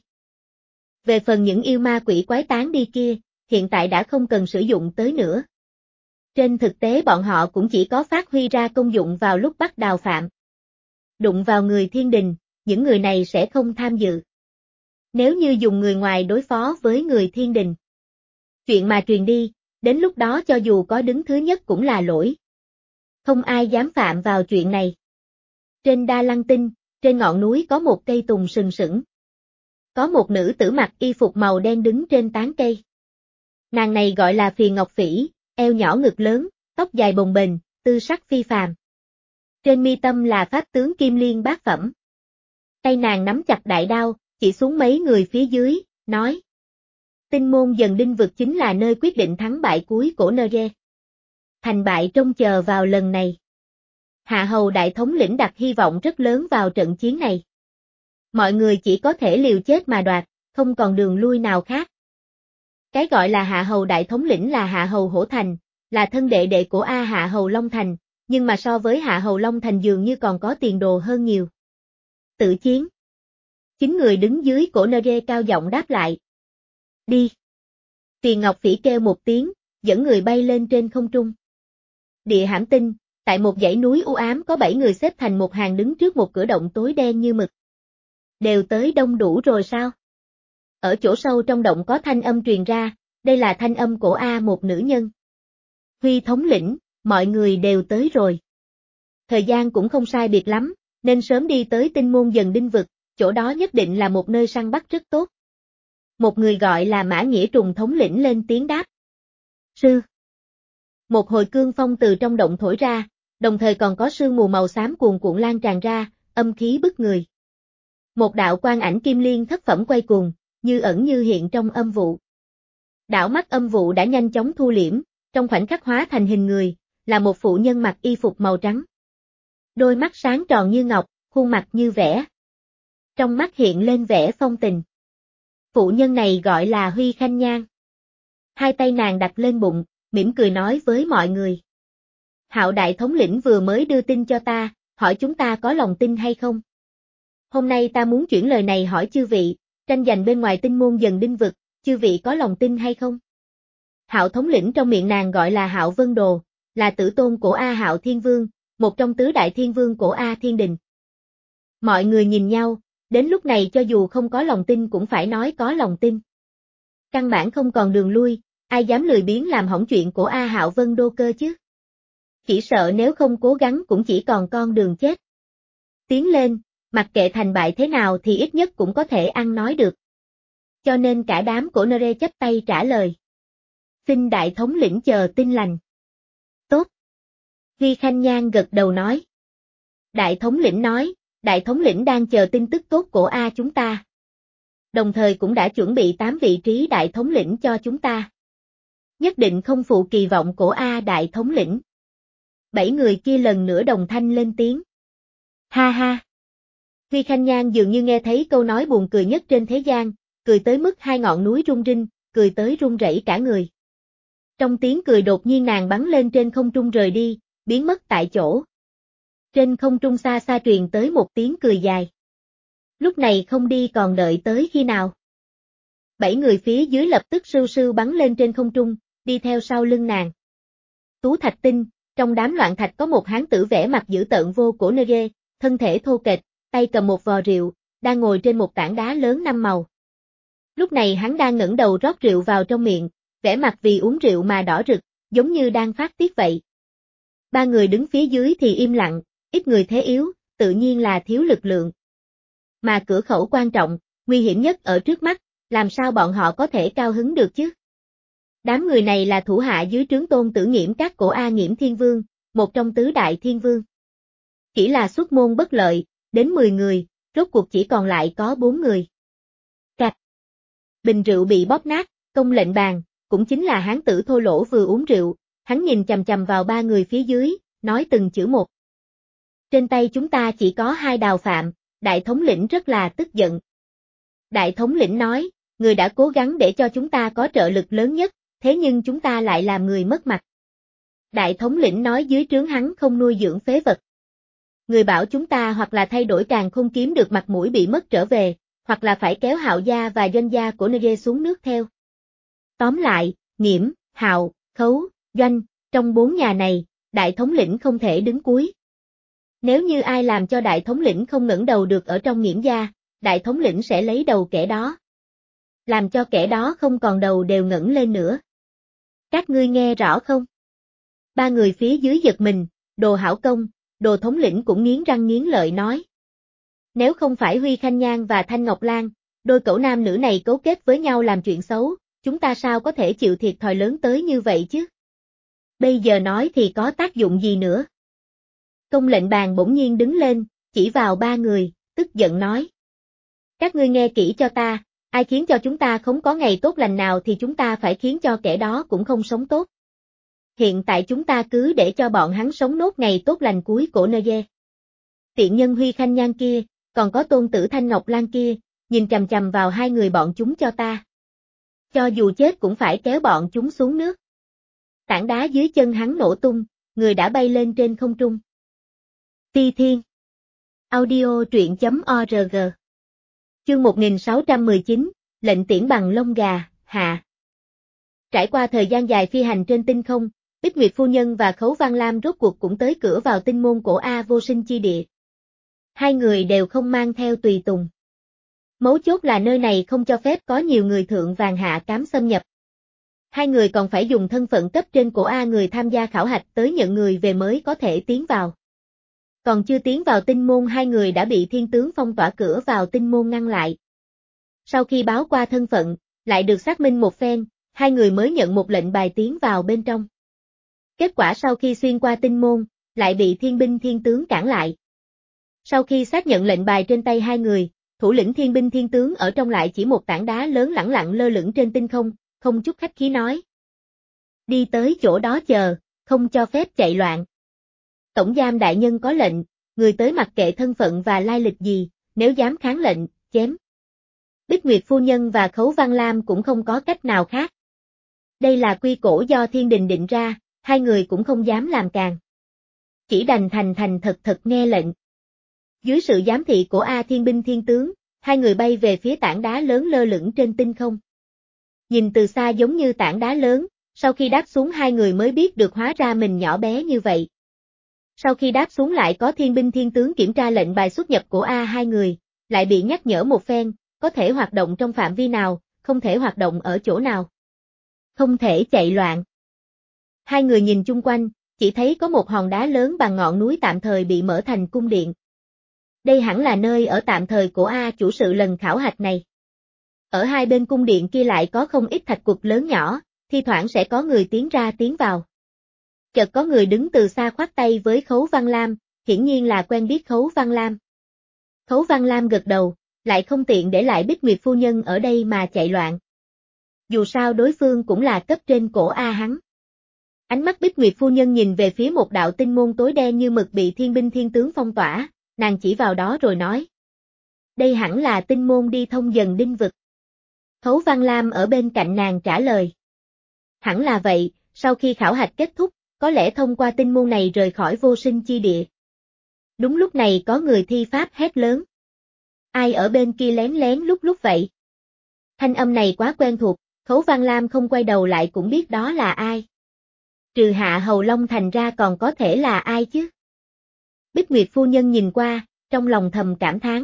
Về phần những yêu ma quỷ quái tán đi kia, hiện tại đã không cần sử dụng tới nữa. Trên thực tế bọn họ cũng chỉ có phát huy ra công dụng vào lúc bắt Đào Phạm. Đụng vào người thiên đình, những người này sẽ không tham dự. Nếu như dùng người ngoài đối phó với người thiên đình. Chuyện mà truyền đi, đến lúc đó cho dù có đứng thứ nhất cũng là lỗi. Không ai dám phạm vào chuyện này. Trên Đa Lăng Tinh, trên ngọn núi có một cây tùng sừng sững. Có một nữ tử mặc y phục màu đen đứng trên tán cây. Nàng này gọi là Phì Ngọc Phỉ, eo nhỏ ngực lớn, tóc dài bồng bềnh, tư sắc phi phàm. Trên mi tâm là pháp tướng kim liên bát phẩm. Tay nàng nắm chặt đại đao, chỉ xuống mấy người phía dưới, nói. Tinh môn dần Đinh Vực chính là nơi quyết định thắng bại cuối của Nê. Thành bại trông chờ vào lần này. Hạ Hầu đại thống lĩnh đặt hy vọng rất lớn vào trận chiến này. Mọi người chỉ có thể liều chết mà đoạt, không còn đường lui nào khác. Cái gọi là Hạ Hầu đại thống lĩnh là Hạ Hầu Hổ Thành, là thân đệ đệ của A Hạ Hầu Long Thành, nhưng mà so với Hạ Hầu Long Thành dường như còn có tiền đồ hơn nhiều. Tự chiến. Chín người đứng dưới cổ Nê cao giọng đáp lại. Đi. Phì Ngọc Phỉ kêu một tiếng, dẫn người bay lên trên không trung. Địa Hãm Tinh, tại một dãy núi u ám có bảy người xếp thành một hàng đứng trước một cửa động tối đen như mực. Đều tới đông đủ rồi sao? Ở chỗ sâu trong động có thanh âm truyền ra, đây là thanh âm của A một nữ nhân. Huy thống lĩnh, mọi người đều tới rồi. Thời gian cũng không sai biệt lắm, nên sớm đi tới Tinh môn dần Đinh Vực, chỗ đó nhất định là một nơi săn bắt rất tốt. Một người gọi là Mã Nghĩa Trùng thống lĩnh lên tiếng đáp. Sư. Một hồi cương phong từ trong động thổi ra, đồng thời còn có sương mù màu xám cuồn cuộn lan tràn ra, âm khí bức người. Một đạo quang ảnh kim liên thất phẩm quay cuồng, như ẩn như hiện trong âm vụ. Đảo mắt âm vụ đã nhanh chóng thu liễm, trong khoảnh khắc hóa thành hình người, là một phụ nhân mặc y phục màu trắng. Đôi mắt sáng tròn như ngọc, khuôn mặt như vẽ. Trong mắt hiện lên vẻ phong tình. Phụ nhân này gọi là Huy Khanh Nhan. Hai tay nàng đặt lên bụng, mỉm cười nói với mọi người. Hạo đại thống lĩnh vừa mới đưa tin cho ta, hỏi chúng ta có lòng tin hay không. Hôm nay ta muốn chuyển lời này hỏi chư vị, tranh giành bên ngoài tinh môn dần đinh vực, chư vị có lòng tin hay không? Hạo thống lĩnh trong miệng nàng gọi là Hạo Vân Đồ, là tử tôn của A Hạo Thiên Vương, một trong tứ đại thiên vương của A Thiên Đình. Mọi người nhìn nhau, đến lúc này cho dù không có lòng tin cũng phải nói có lòng tin. Căn bản không còn đường lui, ai dám lười biếng làm hỏng chuyện của A Hạo Vân Đô cơ chứ? Chỉ sợ nếu không cố gắng cũng chỉ còn con đường chết. Tiến lên, mặc kệ thành bại thế nào thì ít nhất cũng có thể ăn nói được. Cho nên cả đám của Nere chắp tay trả lời. Xin đại thống lĩnh chờ tin lành. Tốt. Huy Khanh Nhan gật đầu nói. Đại thống lĩnh nói, đại thống lĩnh đang chờ tin tức tốt của A chúng ta. Đồng thời cũng đã chuẩn bị tám vị trí đại thống lĩnh cho chúng ta. Nhất định không phụ kỳ vọng của A đại thống lĩnh. Bảy người kia lần nữa đồng thanh lên tiếng. Ha ha. Huy Khanh Nhan dường như nghe thấy câu nói buồn cười nhất trên thế gian, cười tới mức hai ngọn núi rung rinh, cười tới run rẩy cả người. Trong tiếng cười đột nhiên nàng bắn lên trên không trung rời đi, biến mất tại chỗ. Trên không trung xa xa truyền tới một tiếng cười dài. Lúc này không đi còn đợi tới khi nào. Bảy người phía dưới lập tức sưu sưu bắn lên trên không trung, đi theo sau lưng nàng. Tú Thạch Tinh, trong đám loạn thạch có một hán tử vẻ mặt dữ tợn vô cổ Nere, thân thể thô kệch, tay cầm một vò rượu, đang ngồi trên một tảng đá lớn năm màu. Lúc này hắn đang ngẩng đầu rót rượu vào trong miệng, vẻ mặt vì uống rượu mà đỏ rực, giống như đang phát tiết vậy. Ba người đứng phía dưới thì im lặng, ít người thế yếu, tự nhiên là thiếu lực lượng. Mà cửa khẩu quan trọng, nguy hiểm nhất ở trước mắt, làm sao bọn họ có thể cao hứng được chứ? Đám người này là thủ hạ dưới trướng Tôn Tử Nghiễm các cổ A Nghiễm Thiên Vương, một trong tứ đại thiên vương. Chỉ là xuất môn bất lợi, đến mười người, rốt cuộc chỉ còn lại có bốn người. Cạch. Bình rượu bị bóp nát, công lệnh bàn, cũng chính là hán tử thô lỗ vừa uống rượu, hắn nhìn chằm chằm vào ba người phía dưới, nói từng chữ một. Trên tay chúng ta chỉ có hai đào phạm, đại thống lĩnh rất là tức giận. Đại thống lĩnh nói, người đã cố gắng để cho chúng ta có trợ lực lớn nhất, thế nhưng chúng ta lại làm người mất mặt. Đại thống lĩnh nói dưới trướng hắn không nuôi dưỡng phế vật. Người bảo chúng ta hoặc là thay đổi càng không kiếm được mặt mũi bị mất trở về, hoặc là phải kéo Hạo gia và Doanh gia của Nere xuống nước theo. Tóm lại, Nghiễm, Hạo, Khấu, Doanh, trong bốn nhà này, đại thống lĩnh không thể đứng cuối. Nếu như ai làm cho đại thống lĩnh không ngẩng đầu được ở trong Nghiễm gia, đại thống lĩnh sẽ lấy đầu kẻ đó. Làm cho kẻ đó không còn đầu đều ngẩng lên nữa. Các ngươi nghe rõ không? Ba người phía dưới giật mình, Đồ Hảo Công, Đồ thống lĩnh cũng nghiến răng nghiến lợi nói. Nếu không phải Huy Khanh Nhan và Thanh Ngọc Lan, đôi cẩu nam nữ này cấu kết với nhau làm chuyện xấu, chúng ta sao có thể chịu thiệt thòi lớn tới như vậy chứ? Bây giờ nói thì có tác dụng gì nữa? Công lệnh bàn bỗng nhiên đứng lên, chỉ vào ba người, tức giận nói. Các ngươi nghe kỹ cho ta, ai khiến cho chúng ta không có ngày tốt lành nào thì chúng ta phải khiến cho kẻ đó cũng không sống tốt. Hiện tại chúng ta cứ để cho bọn hắn sống nốt ngày tốt lành cuối của Nere. Tiện nhân Huy Khanh Nhan kia, còn có Tôn Tử Thanh Ngọc Lan kia, nhìn chằm chằm vào hai người bọn chúng cho ta. Cho dù chết cũng phải kéo bọn chúng xuống nước. Tảng đá dưới chân hắn nổ tung, người đã bay lên trên không trung. Ti Thiên. Audio truyện chấm org. Chương một nghìn sáu trăm mười chín, lệnh tiễn bằng lông gà, hạ. Trải qua thời gian dài phi hành trên tinh không, Bích Nguyệt Phu Nhân và Khấu Văn Lam rốt cuộc cũng tới cửa vào tinh môn cổ A Vô Sinh chi địa. Hai người đều không mang theo tùy tùng. Mấu chốt là nơi này không cho phép có nhiều người thượng vàng hạ cám xâm nhập. Hai người còn phải dùng thân phận cấp trên cổ A người tham gia khảo hạch tới nhận người về mới có thể tiến vào. Còn chưa tiến vào tinh môn hai người đã bị thiên tướng phong tỏa cửa vào tinh môn ngăn lại. Sau khi báo qua thân phận, lại được xác minh một phen, hai người mới nhận một lệnh bài tiến vào bên trong. Kết quả sau khi xuyên qua tinh môn, lại bị thiên binh thiên tướng cản lại. Sau khi xác nhận lệnh bài trên tay hai người, thủ lĩnh thiên binh thiên tướng ở trong lại chỉ một tảng đá lớn lẳng lặng lơ lửng trên tinh không, không chút khách khí nói. Đi tới chỗ đó chờ, không cho phép chạy loạn. Tổng giám đại nhân có lệnh, người tới mặc kệ thân phận và lai lịch gì, nếu dám kháng lệnh, chém. Bích Nguyệt phu nhân và Khấu Văn Lam cũng không có cách nào khác. Đây là quy củ do thiên đình định ra, hai người cũng không dám làm càng. Chỉ đành thành thành thật thật nghe lệnh. Dưới sự giám thị của A Thiên binh thiên tướng, hai người bay về phía tảng đá lớn lơ lửng trên tinh không. Nhìn từ xa giống như tảng đá lớn, sau khi đáp xuống hai người mới biết được hóa ra mình nhỏ bé như vậy. Sau khi đáp xuống lại có thiên binh thiên tướng kiểm tra lệnh bài xuất nhập của A hai người, lại bị nhắc nhở một phen, có thể hoạt động trong phạm vi nào, không thể hoạt động ở chỗ nào. Không thể chạy loạn. Hai người nhìn chung quanh, chỉ thấy có một hòn đá lớn bằng ngọn núi tạm thời bị mở thành cung điện. Đây hẳn là nơi ở tạm thời của A chủ sự lần khảo hạch này. Ở hai bên cung điện kia lại có không ít thạch cục lớn nhỏ, thi thoảng sẽ có người tiến ra tiến vào. Chợt có người đứng từ xa khoát tay với Khấu Văn Lam, hiển nhiên là quen biết Khấu Văn Lam. Khấu Văn Lam gật đầu, lại không tiện để lại Bích Nguyệt phu nhân ở đây mà chạy loạn. Dù sao đối phương cũng là cấp trên cổ A hắn. Ánh mắt Bích Nguyệt phu nhân nhìn về phía một đạo tinh môn tối đen như mực bị thiên binh thiên tướng phong tỏa, nàng chỉ vào đó rồi nói. Đây hẳn là tinh môn đi thông dần đinh vực. Khấu Văn Lam ở bên cạnh nàng trả lời. Hẳn là vậy, sau khi khảo hạch kết thúc, có lẽ thông qua tinh môn này rời khỏi vô sinh chi địa. Đúng lúc này có người thi pháp hét lớn. Ai ở bên kia lén lén lúc lúc vậy? Thanh âm này quá quen thuộc, Khấu Văn Lam không quay đầu lại cũng biết đó là ai. Trừ Hạ Hầu Long Thành ra còn có thể là ai chứ? Bích Nguyệt phu nhân nhìn qua, trong lòng thầm cảm thán.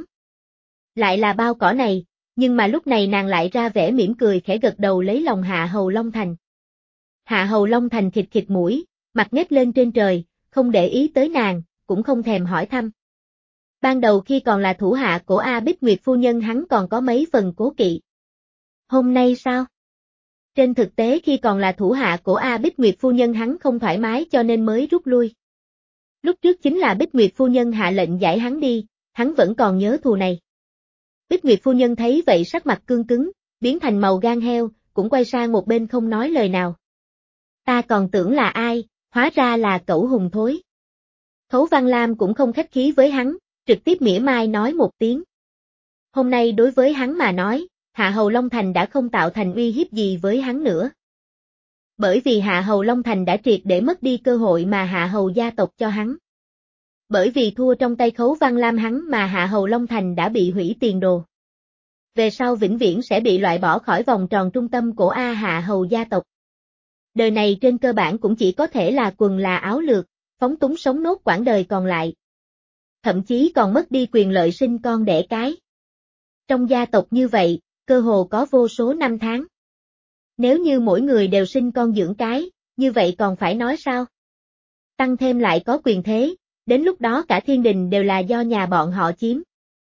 Lại là bao cỏ này, nhưng mà lúc này nàng lại ra vẻ mỉm cười khẽ gật đầu lấy lòng Hạ Hầu Long Thành. Hạ Hầu Long Thành khịt khịt mũi, mặt nhếch lên trên trời, không để ý tới nàng, cũng không thèm hỏi thăm. Ban đầu khi còn là thủ hạ của A Bích Nguyệt phu nhân hắn còn có mấy phần cố kỵ. Hôm nay sao? Trên thực tế khi còn là thủ hạ của A Bích Nguyệt phu nhân hắn không thoải mái cho nên mới rút lui. Lúc trước chính là Bích Nguyệt phu nhân hạ lệnh giải hắn đi, hắn vẫn còn nhớ thù này. Bích Nguyệt phu nhân thấy vậy sắc mặt cương cứng, biến thành màu gan heo, cũng quay sang một bên không nói lời nào. Ta còn tưởng là ai, hóa ra là cẩu hùng thối. Khấu Văn Lam cũng không khách khí với hắn, trực tiếp mỉa mai nói một tiếng. Hôm nay đối với hắn mà nói, Hạ Hầu Long Thành đã không tạo thành uy hiếp gì với hắn nữa. Bởi vì Hạ Hầu Long Thành đã triệt để mất đi cơ hội mà Hạ Hầu gia tộc cho hắn. Bởi vì thua trong tay Khấu Văn Lam hắn mà Hạ Hầu Long Thành đã bị hủy tiền đồ. Về sau vĩnh viễn sẽ bị loại bỏ khỏi vòng tròn trung tâm của A Hạ Hầu gia tộc. Đời này trên cơ bản cũng chỉ có thể là quần là áo lược, phóng túng sống nốt quãng đời còn lại. Thậm chí còn mất đi quyền lợi sinh con đẻ cái. Trong gia tộc như vậy, cơ hồ có vô số năm tháng. Nếu như mỗi người đều sinh con dưỡng cái, như vậy còn phải nói sao? Tăng thêm lại có quyền thế, đến lúc đó cả thiên đình đều là do nhà bọn họ chiếm.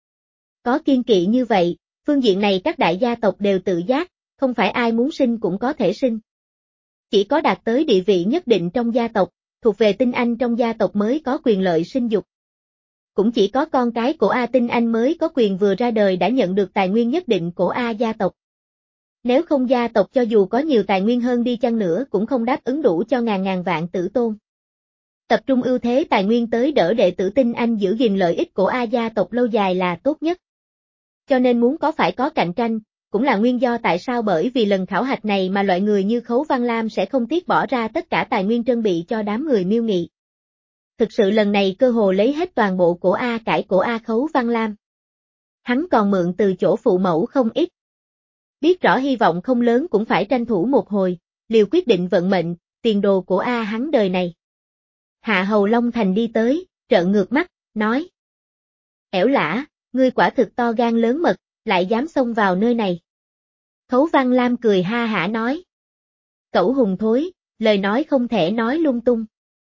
Có kiên kỵ như vậy, phương diện này các đại gia tộc đều tự giác, không phải ai muốn sinh cũng có thể sinh. Chỉ có đạt tới địa vị nhất định trong gia tộc, thuộc về tinh anh trong gia tộc mới có quyền lợi sinh dục. Cũng chỉ có con cái của A tinh anh mới có quyền vừa ra đời đã nhận được tài nguyên nhất định của A gia tộc. Nếu không gia tộc cho dù có nhiều tài nguyên hơn đi chăng nữa cũng không đáp ứng đủ cho ngàn ngàn vạn tử tôn. Tập trung ưu thế tài nguyên tới đỡ đệ tử tinh anh giữ gìn lợi ích của A gia tộc lâu dài là tốt nhất. Cho nên muốn có phải có cạnh tranh, cũng là nguyên do tại sao bởi vì lần khảo hạch này mà loại người như Khấu Văn Lam sẽ không tiếc bỏ ra tất cả tài nguyên trân bị cho đám người Miêu Nghị. Thực sự lần này cơ hồ lấy hết toàn bộ của A cải của A Khấu Văn Lam. Hắn còn mượn từ chỗ phụ mẫu không ít. Biết rõ hy vọng không lớn cũng phải tranh thủ một hồi, liều quyết định vận mệnh, tiền đồ của A hắn đời này. Hạ Hầu Long Thành đi tới, trợn ngược mắt, nói. Ẻo lả, ngươi quả thực to gan lớn mật, lại dám xông vào nơi này. Khấu Văn Lam cười ha hả nói. Cẩu hùng thối, lời nói không thể nói lung tung.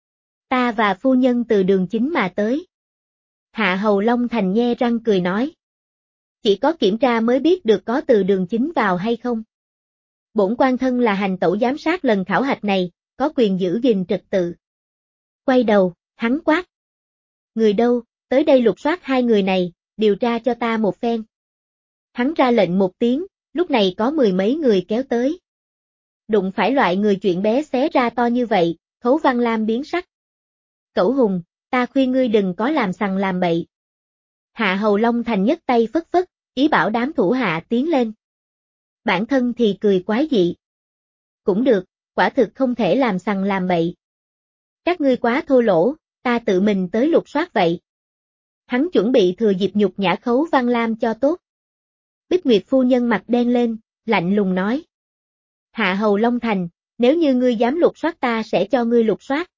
Ta và phu nhân từ đường chính mà tới. Hạ Hầu Long Thành nhe răng cười nói. Chỉ có kiểm tra mới biết được có từ đường chính vào hay không. Bổn quan thân là hành tẩu giám sát lần khảo hạch này, có quyền giữ gìn trật tự. Quay đầu, hắn quát. Người đâu, tới đây lục soát hai người này, điều tra cho ta một phen. Hắn ra lệnh một tiếng, lúc này có mười mấy người kéo tới. Đụng phải loại người chuyện bé xé ra to như vậy, Khấu Văn Lam biến sắc. Cẩu Hùng, ta khuyên ngươi đừng có làm sằng làm bậy. Hạ Hầu Long Thành nhấc tay phất phất, ý bảo đám thủ hạ tiến lên. Bản thân thì cười quái dị. Cũng được, quả thực không thể làm sằng làm bậy. Các ngươi quá thô lỗ, ta tự mình tới lục soát vậy. Hắn chuẩn bị thừa dịp nhục nhã Khấu Văn Lam cho tốt. Bích Nguyệt phu nhân mặt đen lên, lạnh lùng nói. Hạ Hầu Long Thành, nếu như ngươi dám lục soát ta sẽ cho ngươi lục soát.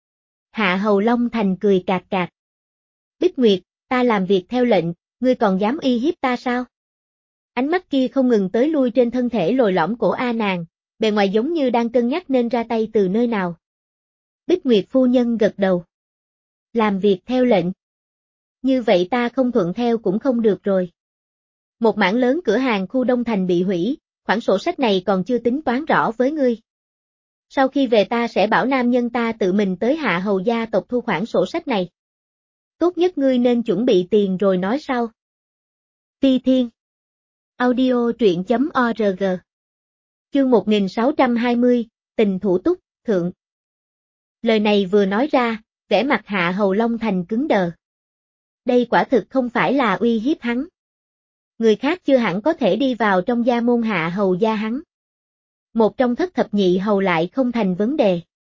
Hạ Hầu Long Thành cười cạc cạc. Bích Nguyệt, ta làm việc theo lệnh, ngươi còn dám uy hiếp ta sao? Ánh mắt kia không ngừng tới lui trên thân thể lồi lõm của A nàng, bề ngoài giống như đang cân nhắc nên ra tay từ nơi nào. Bích Nguyệt phu nhân gật đầu. Làm việc theo lệnh. Như vậy ta không thuận theo cũng không được rồi. Một mảng lớn cửa hàng khu Đông Thành bị hủy, khoản sổ sách này còn chưa tính toán rõ với ngươi. Sau khi về ta sẽ bảo nam nhân ta tự mình tới Hạ Hầu gia tộc thu khoản sổ sách này. Tốt nhất ngươi nên chuẩn bị tiền rồi nói sau. Ti Thiên. Audio truyện chấm org. Chương một nghìn sáu trăm hai mươi, tình thủ túc, thượng. Lời này vừa nói ra, vẻ mặt Hạ Hầu Long Thành cứng đờ. Đây quả thực không phải là uy hiếp hắn. Người khác chưa hẳn có thể đi vào trong gia môn Hạ Hầu gia hắn. Một trong thất thập nhị hầu lại không thành vấn đề.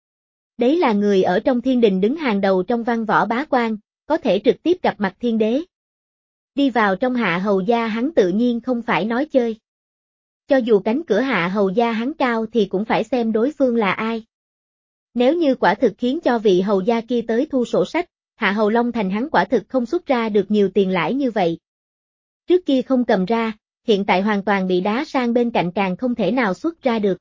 Đấy là người ở trong thiên đình đứng hàng đầu trong văn võ bá quan, có thể trực tiếp gặp mặt thiên đế. Đi vào trong Hạ Hầu gia hắn tự nhiên không phải nói chơi. Cho dù cánh cửa Hạ Hầu gia hắn cao thì cũng phải xem đối phương là ai. Nếu như quả thực khiến cho vị hầu gia kia tới thu sổ sách, Hạ Hầu Long Thành hắn quả thực không xuất ra được nhiều tiền lãi như vậy. Trước kia không cầm ra, hiện tại hoàn toàn bị đá sang bên cạnh càng không thể nào xuất ra được.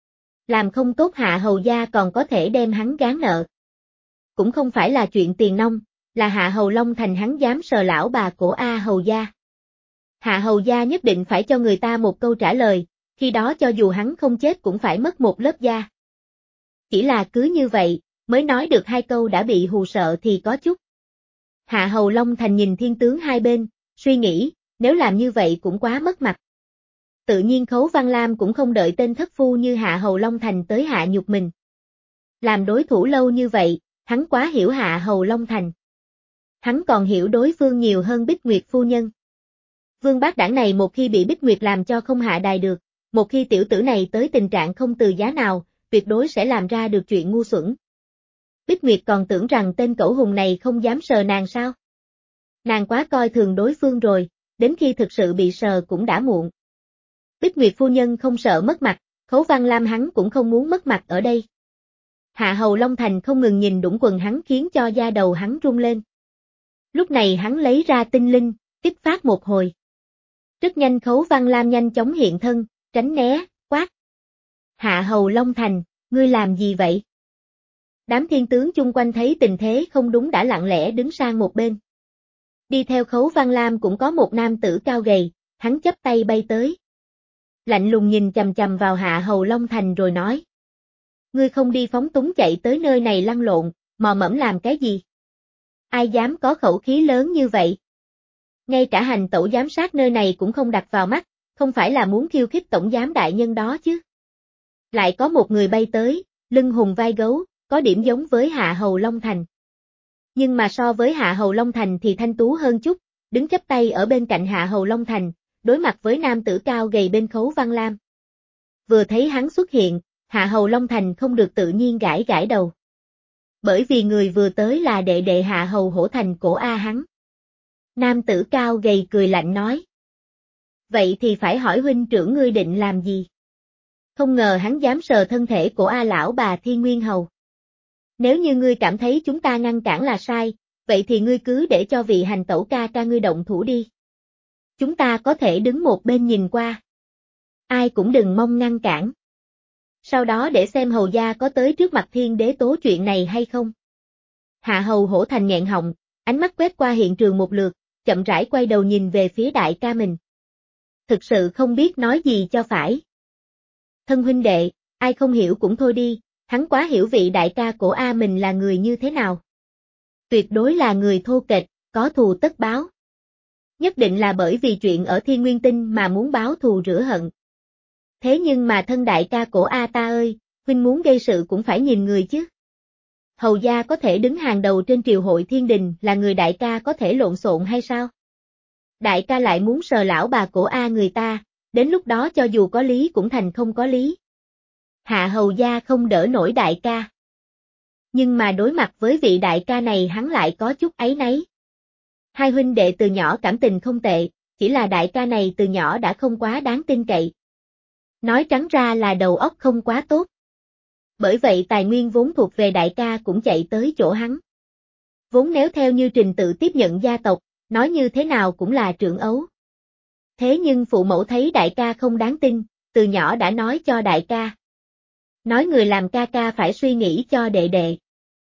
Làm không tốt Hạ Hầu gia còn có thể đem hắn gán nợ. Cũng không phải là chuyện tiền nong, là Hạ Hầu Long Thành hắn dám sờ lão bà cổ A Hầu gia. Hạ Hầu gia nhất định phải cho người ta một câu trả lời, khi đó cho dù hắn không chết cũng phải mất một lớp da. Chỉ là cứ như vậy, mới nói được hai câu đã bị hù sợ thì có chút. Hạ Hầu Long Thành nhìn thiên tướng hai bên, suy nghĩ, nếu làm như vậy cũng quá mất mặt. Tự nhiên Khấu Văn Lam cũng không đợi tên thất phu như Hạ Hầu Long Thành tới hạ nhục mình. Làm đối thủ lâu như vậy, hắn quá hiểu Hạ Hầu Long Thành. Hắn còn hiểu đối phương nhiều hơn Bích Nguyệt phu nhân. Vương bác đảng này một khi bị Bích Nguyệt làm cho không hạ đài được, một khi tiểu tử này tới tình trạng không từ giá nào, tuyệt đối sẽ làm ra được chuyện ngu xuẩn. Bích Nguyệt còn tưởng rằng tên cẩu hùng này không dám sờ nàng sao? Nàng quá coi thường đối phương rồi, đến khi thực sự bị sờ cũng đã muộn. Bích Nguyệt phu nhân không sợ mất mặt, Khấu Văn Lam hắn cũng không muốn mất mặt ở đây. Hạ Hầu Long Thành không ngừng nhìn đũng quần hắn khiến cho da đầu hắn rung lên. Lúc này hắn lấy ra tinh linh, kích phát một hồi. Rất nhanh Khấu Văn Lam nhanh chóng hiện thân, tránh né, quát. Hạ Hầu Long Thành, ngươi làm gì vậy? Đám thiên tướng chung quanh thấy tình thế không đúng đã lặng lẽ đứng sang một bên. Đi theo Khấu Văn Lam cũng có một nam tử cao gầy, hắn chắp tay bay tới. Lạnh lùng nhìn chằm chằm vào Hạ Hầu Long Thành rồi nói. Ngươi không đi phóng túng chạy tới nơi này lăn lộn, mò mẫm làm cái gì? Ai dám có khẩu khí lớn như vậy? Ngay cả hành tẩu giám sát nơi này cũng không đặt vào mắt, không phải là muốn khiêu khích tổng giám đại nhân đó chứ. Lại có một người bay tới, lưng hùng vai gấu, có điểm giống với Hạ Hầu Long Thành. Nhưng mà so với Hạ Hầu Long Thành thì thanh tú hơn chút, đứng chắp tay ở bên cạnh Hạ Hầu Long Thành, đối mặt với nam tử cao gầy bên Khấu Văn Lam. Vừa thấy hắn xuất hiện, Hạ Hầu Long Thành không được tự nhiên gãi gãi đầu. Bởi vì người vừa tới là đệ đệ Hạ Hầu Hổ Thành cổ A hắn. Nam tử cao gầy cười lạnh nói. Vậy thì phải hỏi huynh trưởng ngươi định làm gì? Không ngờ hắn dám sờ thân thể của A lão bà Thiên Nguyên Hầu. Nếu như ngươi cảm thấy chúng ta ngăn cản là sai, vậy thì ngươi cứ để cho vị hành tẩu ca ca ngươi động thủ đi. Chúng ta có thể đứng một bên nhìn qua. Ai cũng đừng mong ngăn cản. Sau đó để xem hầu gia có tới trước mặt thiên đế tố chuyện này hay không. Hạ Hầu Hổ Thành nghẹn họng, ánh mắt quét qua hiện trường một lượt, chậm rãi quay đầu nhìn về phía đại ca mình. Thực sự không biết nói gì cho phải. Thân huynh đệ, ai không hiểu cũng thôi đi, hắn quá hiểu vị đại ca cổ A mình là người như thế nào. Tuyệt đối là người thô kệch, có thù tất báo. Nhất định là bởi vì chuyện ở Thiên Nguyên Tinh mà muốn báo thù rửa hận. Thế nhưng mà thân đại ca Cổ A ta ơi, huynh muốn gây sự cũng phải nhìn người chứ. Hầu gia có thể đứng hàng đầu trên triều hội thiên đình là người đại ca có thể lộn xộn hay sao? Đại ca lại muốn sờ lão bà Cổ A người ta, đến lúc đó cho dù có lý cũng thành không có lý. Hạ hầu gia không đỡ nổi đại ca. Nhưng mà đối mặt với vị đại ca này hắn lại có chút áy náy. Hai huynh đệ từ nhỏ cảm tình không tệ, chỉ là đại ca này từ nhỏ đã không quá đáng tin cậy. Nói trắng ra là đầu óc không quá tốt. Bởi vậy tài nguyên vốn thuộc về đại ca cũng chạy tới chỗ hắn. Vốn nếu theo như trình tự tiếp nhận gia tộc, nói như thế nào cũng là trưởng ấu. Thế nhưng phụ mẫu thấy đại ca không đáng tin, từ nhỏ đã nói cho đại ca. Nói người làm ca ca phải suy nghĩ cho đệ đệ.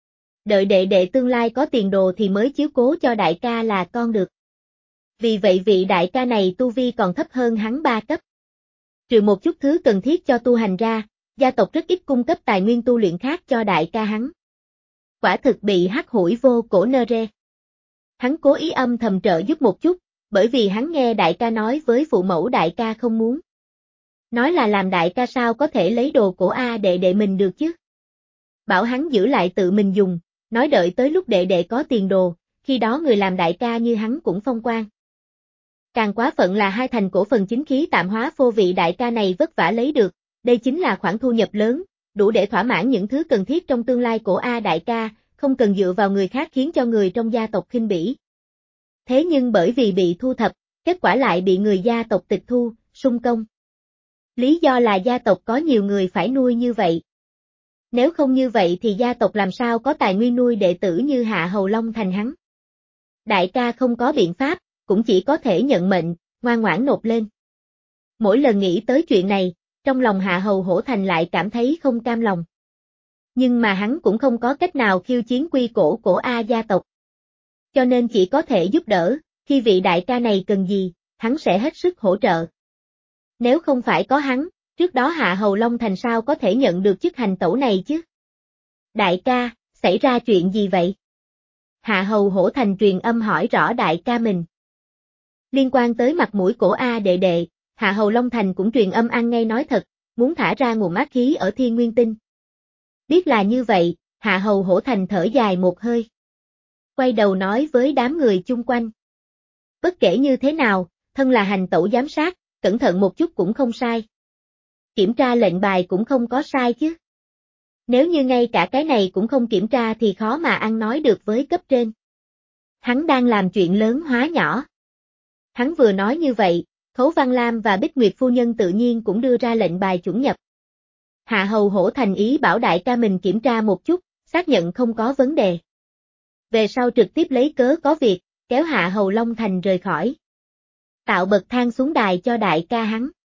Đợi đệ đệ tương lai có tiền đồ thì mới chiếu cố cho đại ca là con được. Vì vậy vị đại ca này tu vi còn thấp hơn hắn ba cấp. Trừ một chút thứ cần thiết cho tu hành ra, gia tộc rất ít cung cấp tài nguyên tu luyện khác cho đại ca hắn. Quả thực bị hắt hủi vô cổ nơ rê. Hắn cố ý âm thầm trợ giúp một chút, bởi vì hắn nghe đại ca nói với phụ mẫu đại ca không muốn. Nói là làm đại ca sao có thể lấy đồ của A đệ đệ mình được chứ. Bảo hắn giữ lại tự mình dùng, nói đợi tới lúc đệ đệ có tiền đồ, khi đó người làm đại ca như hắn cũng phong quang. Càng quá phận là hai thành cổ phần chính khí tạm hóa phô vị đại ca này vất vả lấy được, đây chính là khoản thu nhập lớn, đủ để thỏa mãn những thứ cần thiết trong tương lai của A đại ca, không cần dựa vào người khác khiến cho người trong gia tộc khinh bỉ. Thế nhưng bởi vì bị thu thập, kết quả lại bị người gia tộc tịch thu, sung công. Lý do là gia tộc có nhiều người phải nuôi như vậy. Nếu không như vậy thì gia tộc làm sao có tài nguyên nuôi đệ tử như Hạ Hầu Long Thành hắn. Đại ca không có biện pháp, cũng chỉ có thể nhận mệnh, ngoan ngoãn nộp lên. Mỗi lần nghĩ tới chuyện này, trong lòng Hạ Hầu Hổ Thành lại cảm thấy không cam lòng. Nhưng mà hắn cũng không có cách nào khiêu chiến quy cổ của A gia tộc. Cho nên chỉ có thể giúp đỡ, khi vị đại ca này cần gì, hắn sẽ hết sức hỗ trợ. Nếu không phải có hắn, trước đó Hạ Hầu Long Thành sao có thể nhận được chức hành tẩu này chứ? Đại ca, xảy ra chuyện gì vậy? Hạ Hầu Hổ Thành truyền âm hỏi rõ đại ca mình. Liên quan tới mặt mũi của A đệ đệ, Hạ Hầu Long Thành cũng truyền âm ăn ngay nói thật, muốn thả ra nguồn ác khí ở Thiên Nguyên Tinh. Biết là như vậy, Hạ Hầu Hổ Thành thở dài một hơi. Quay đầu nói với đám người chung quanh. Bất kể như thế nào, thân là hành tẩu giám sát, cẩn thận một chút cũng không sai. Kiểm tra lệnh bài cũng không có sai chứ. Nếu như ngay cả cái này cũng không kiểm tra thì khó mà ăn nói được với cấp trên. Hắn đang làm chuyện lớn hóa nhỏ. Hắn vừa nói như vậy, Khấu Văn Lam và Bích Nguyệt phu nhân tự nhiên cũng đưa ra lệnh bài chuẩn nhập. Hạ Hầu Hổ Thành ý bảo đại ca mình kiểm tra một chút, xác nhận không có vấn đề. Về sau trực tiếp lấy cớ có việc, kéo Hạ Hầu Long Thành rời khỏi. Tạo bậc thang xuống đài cho đại ca hắn.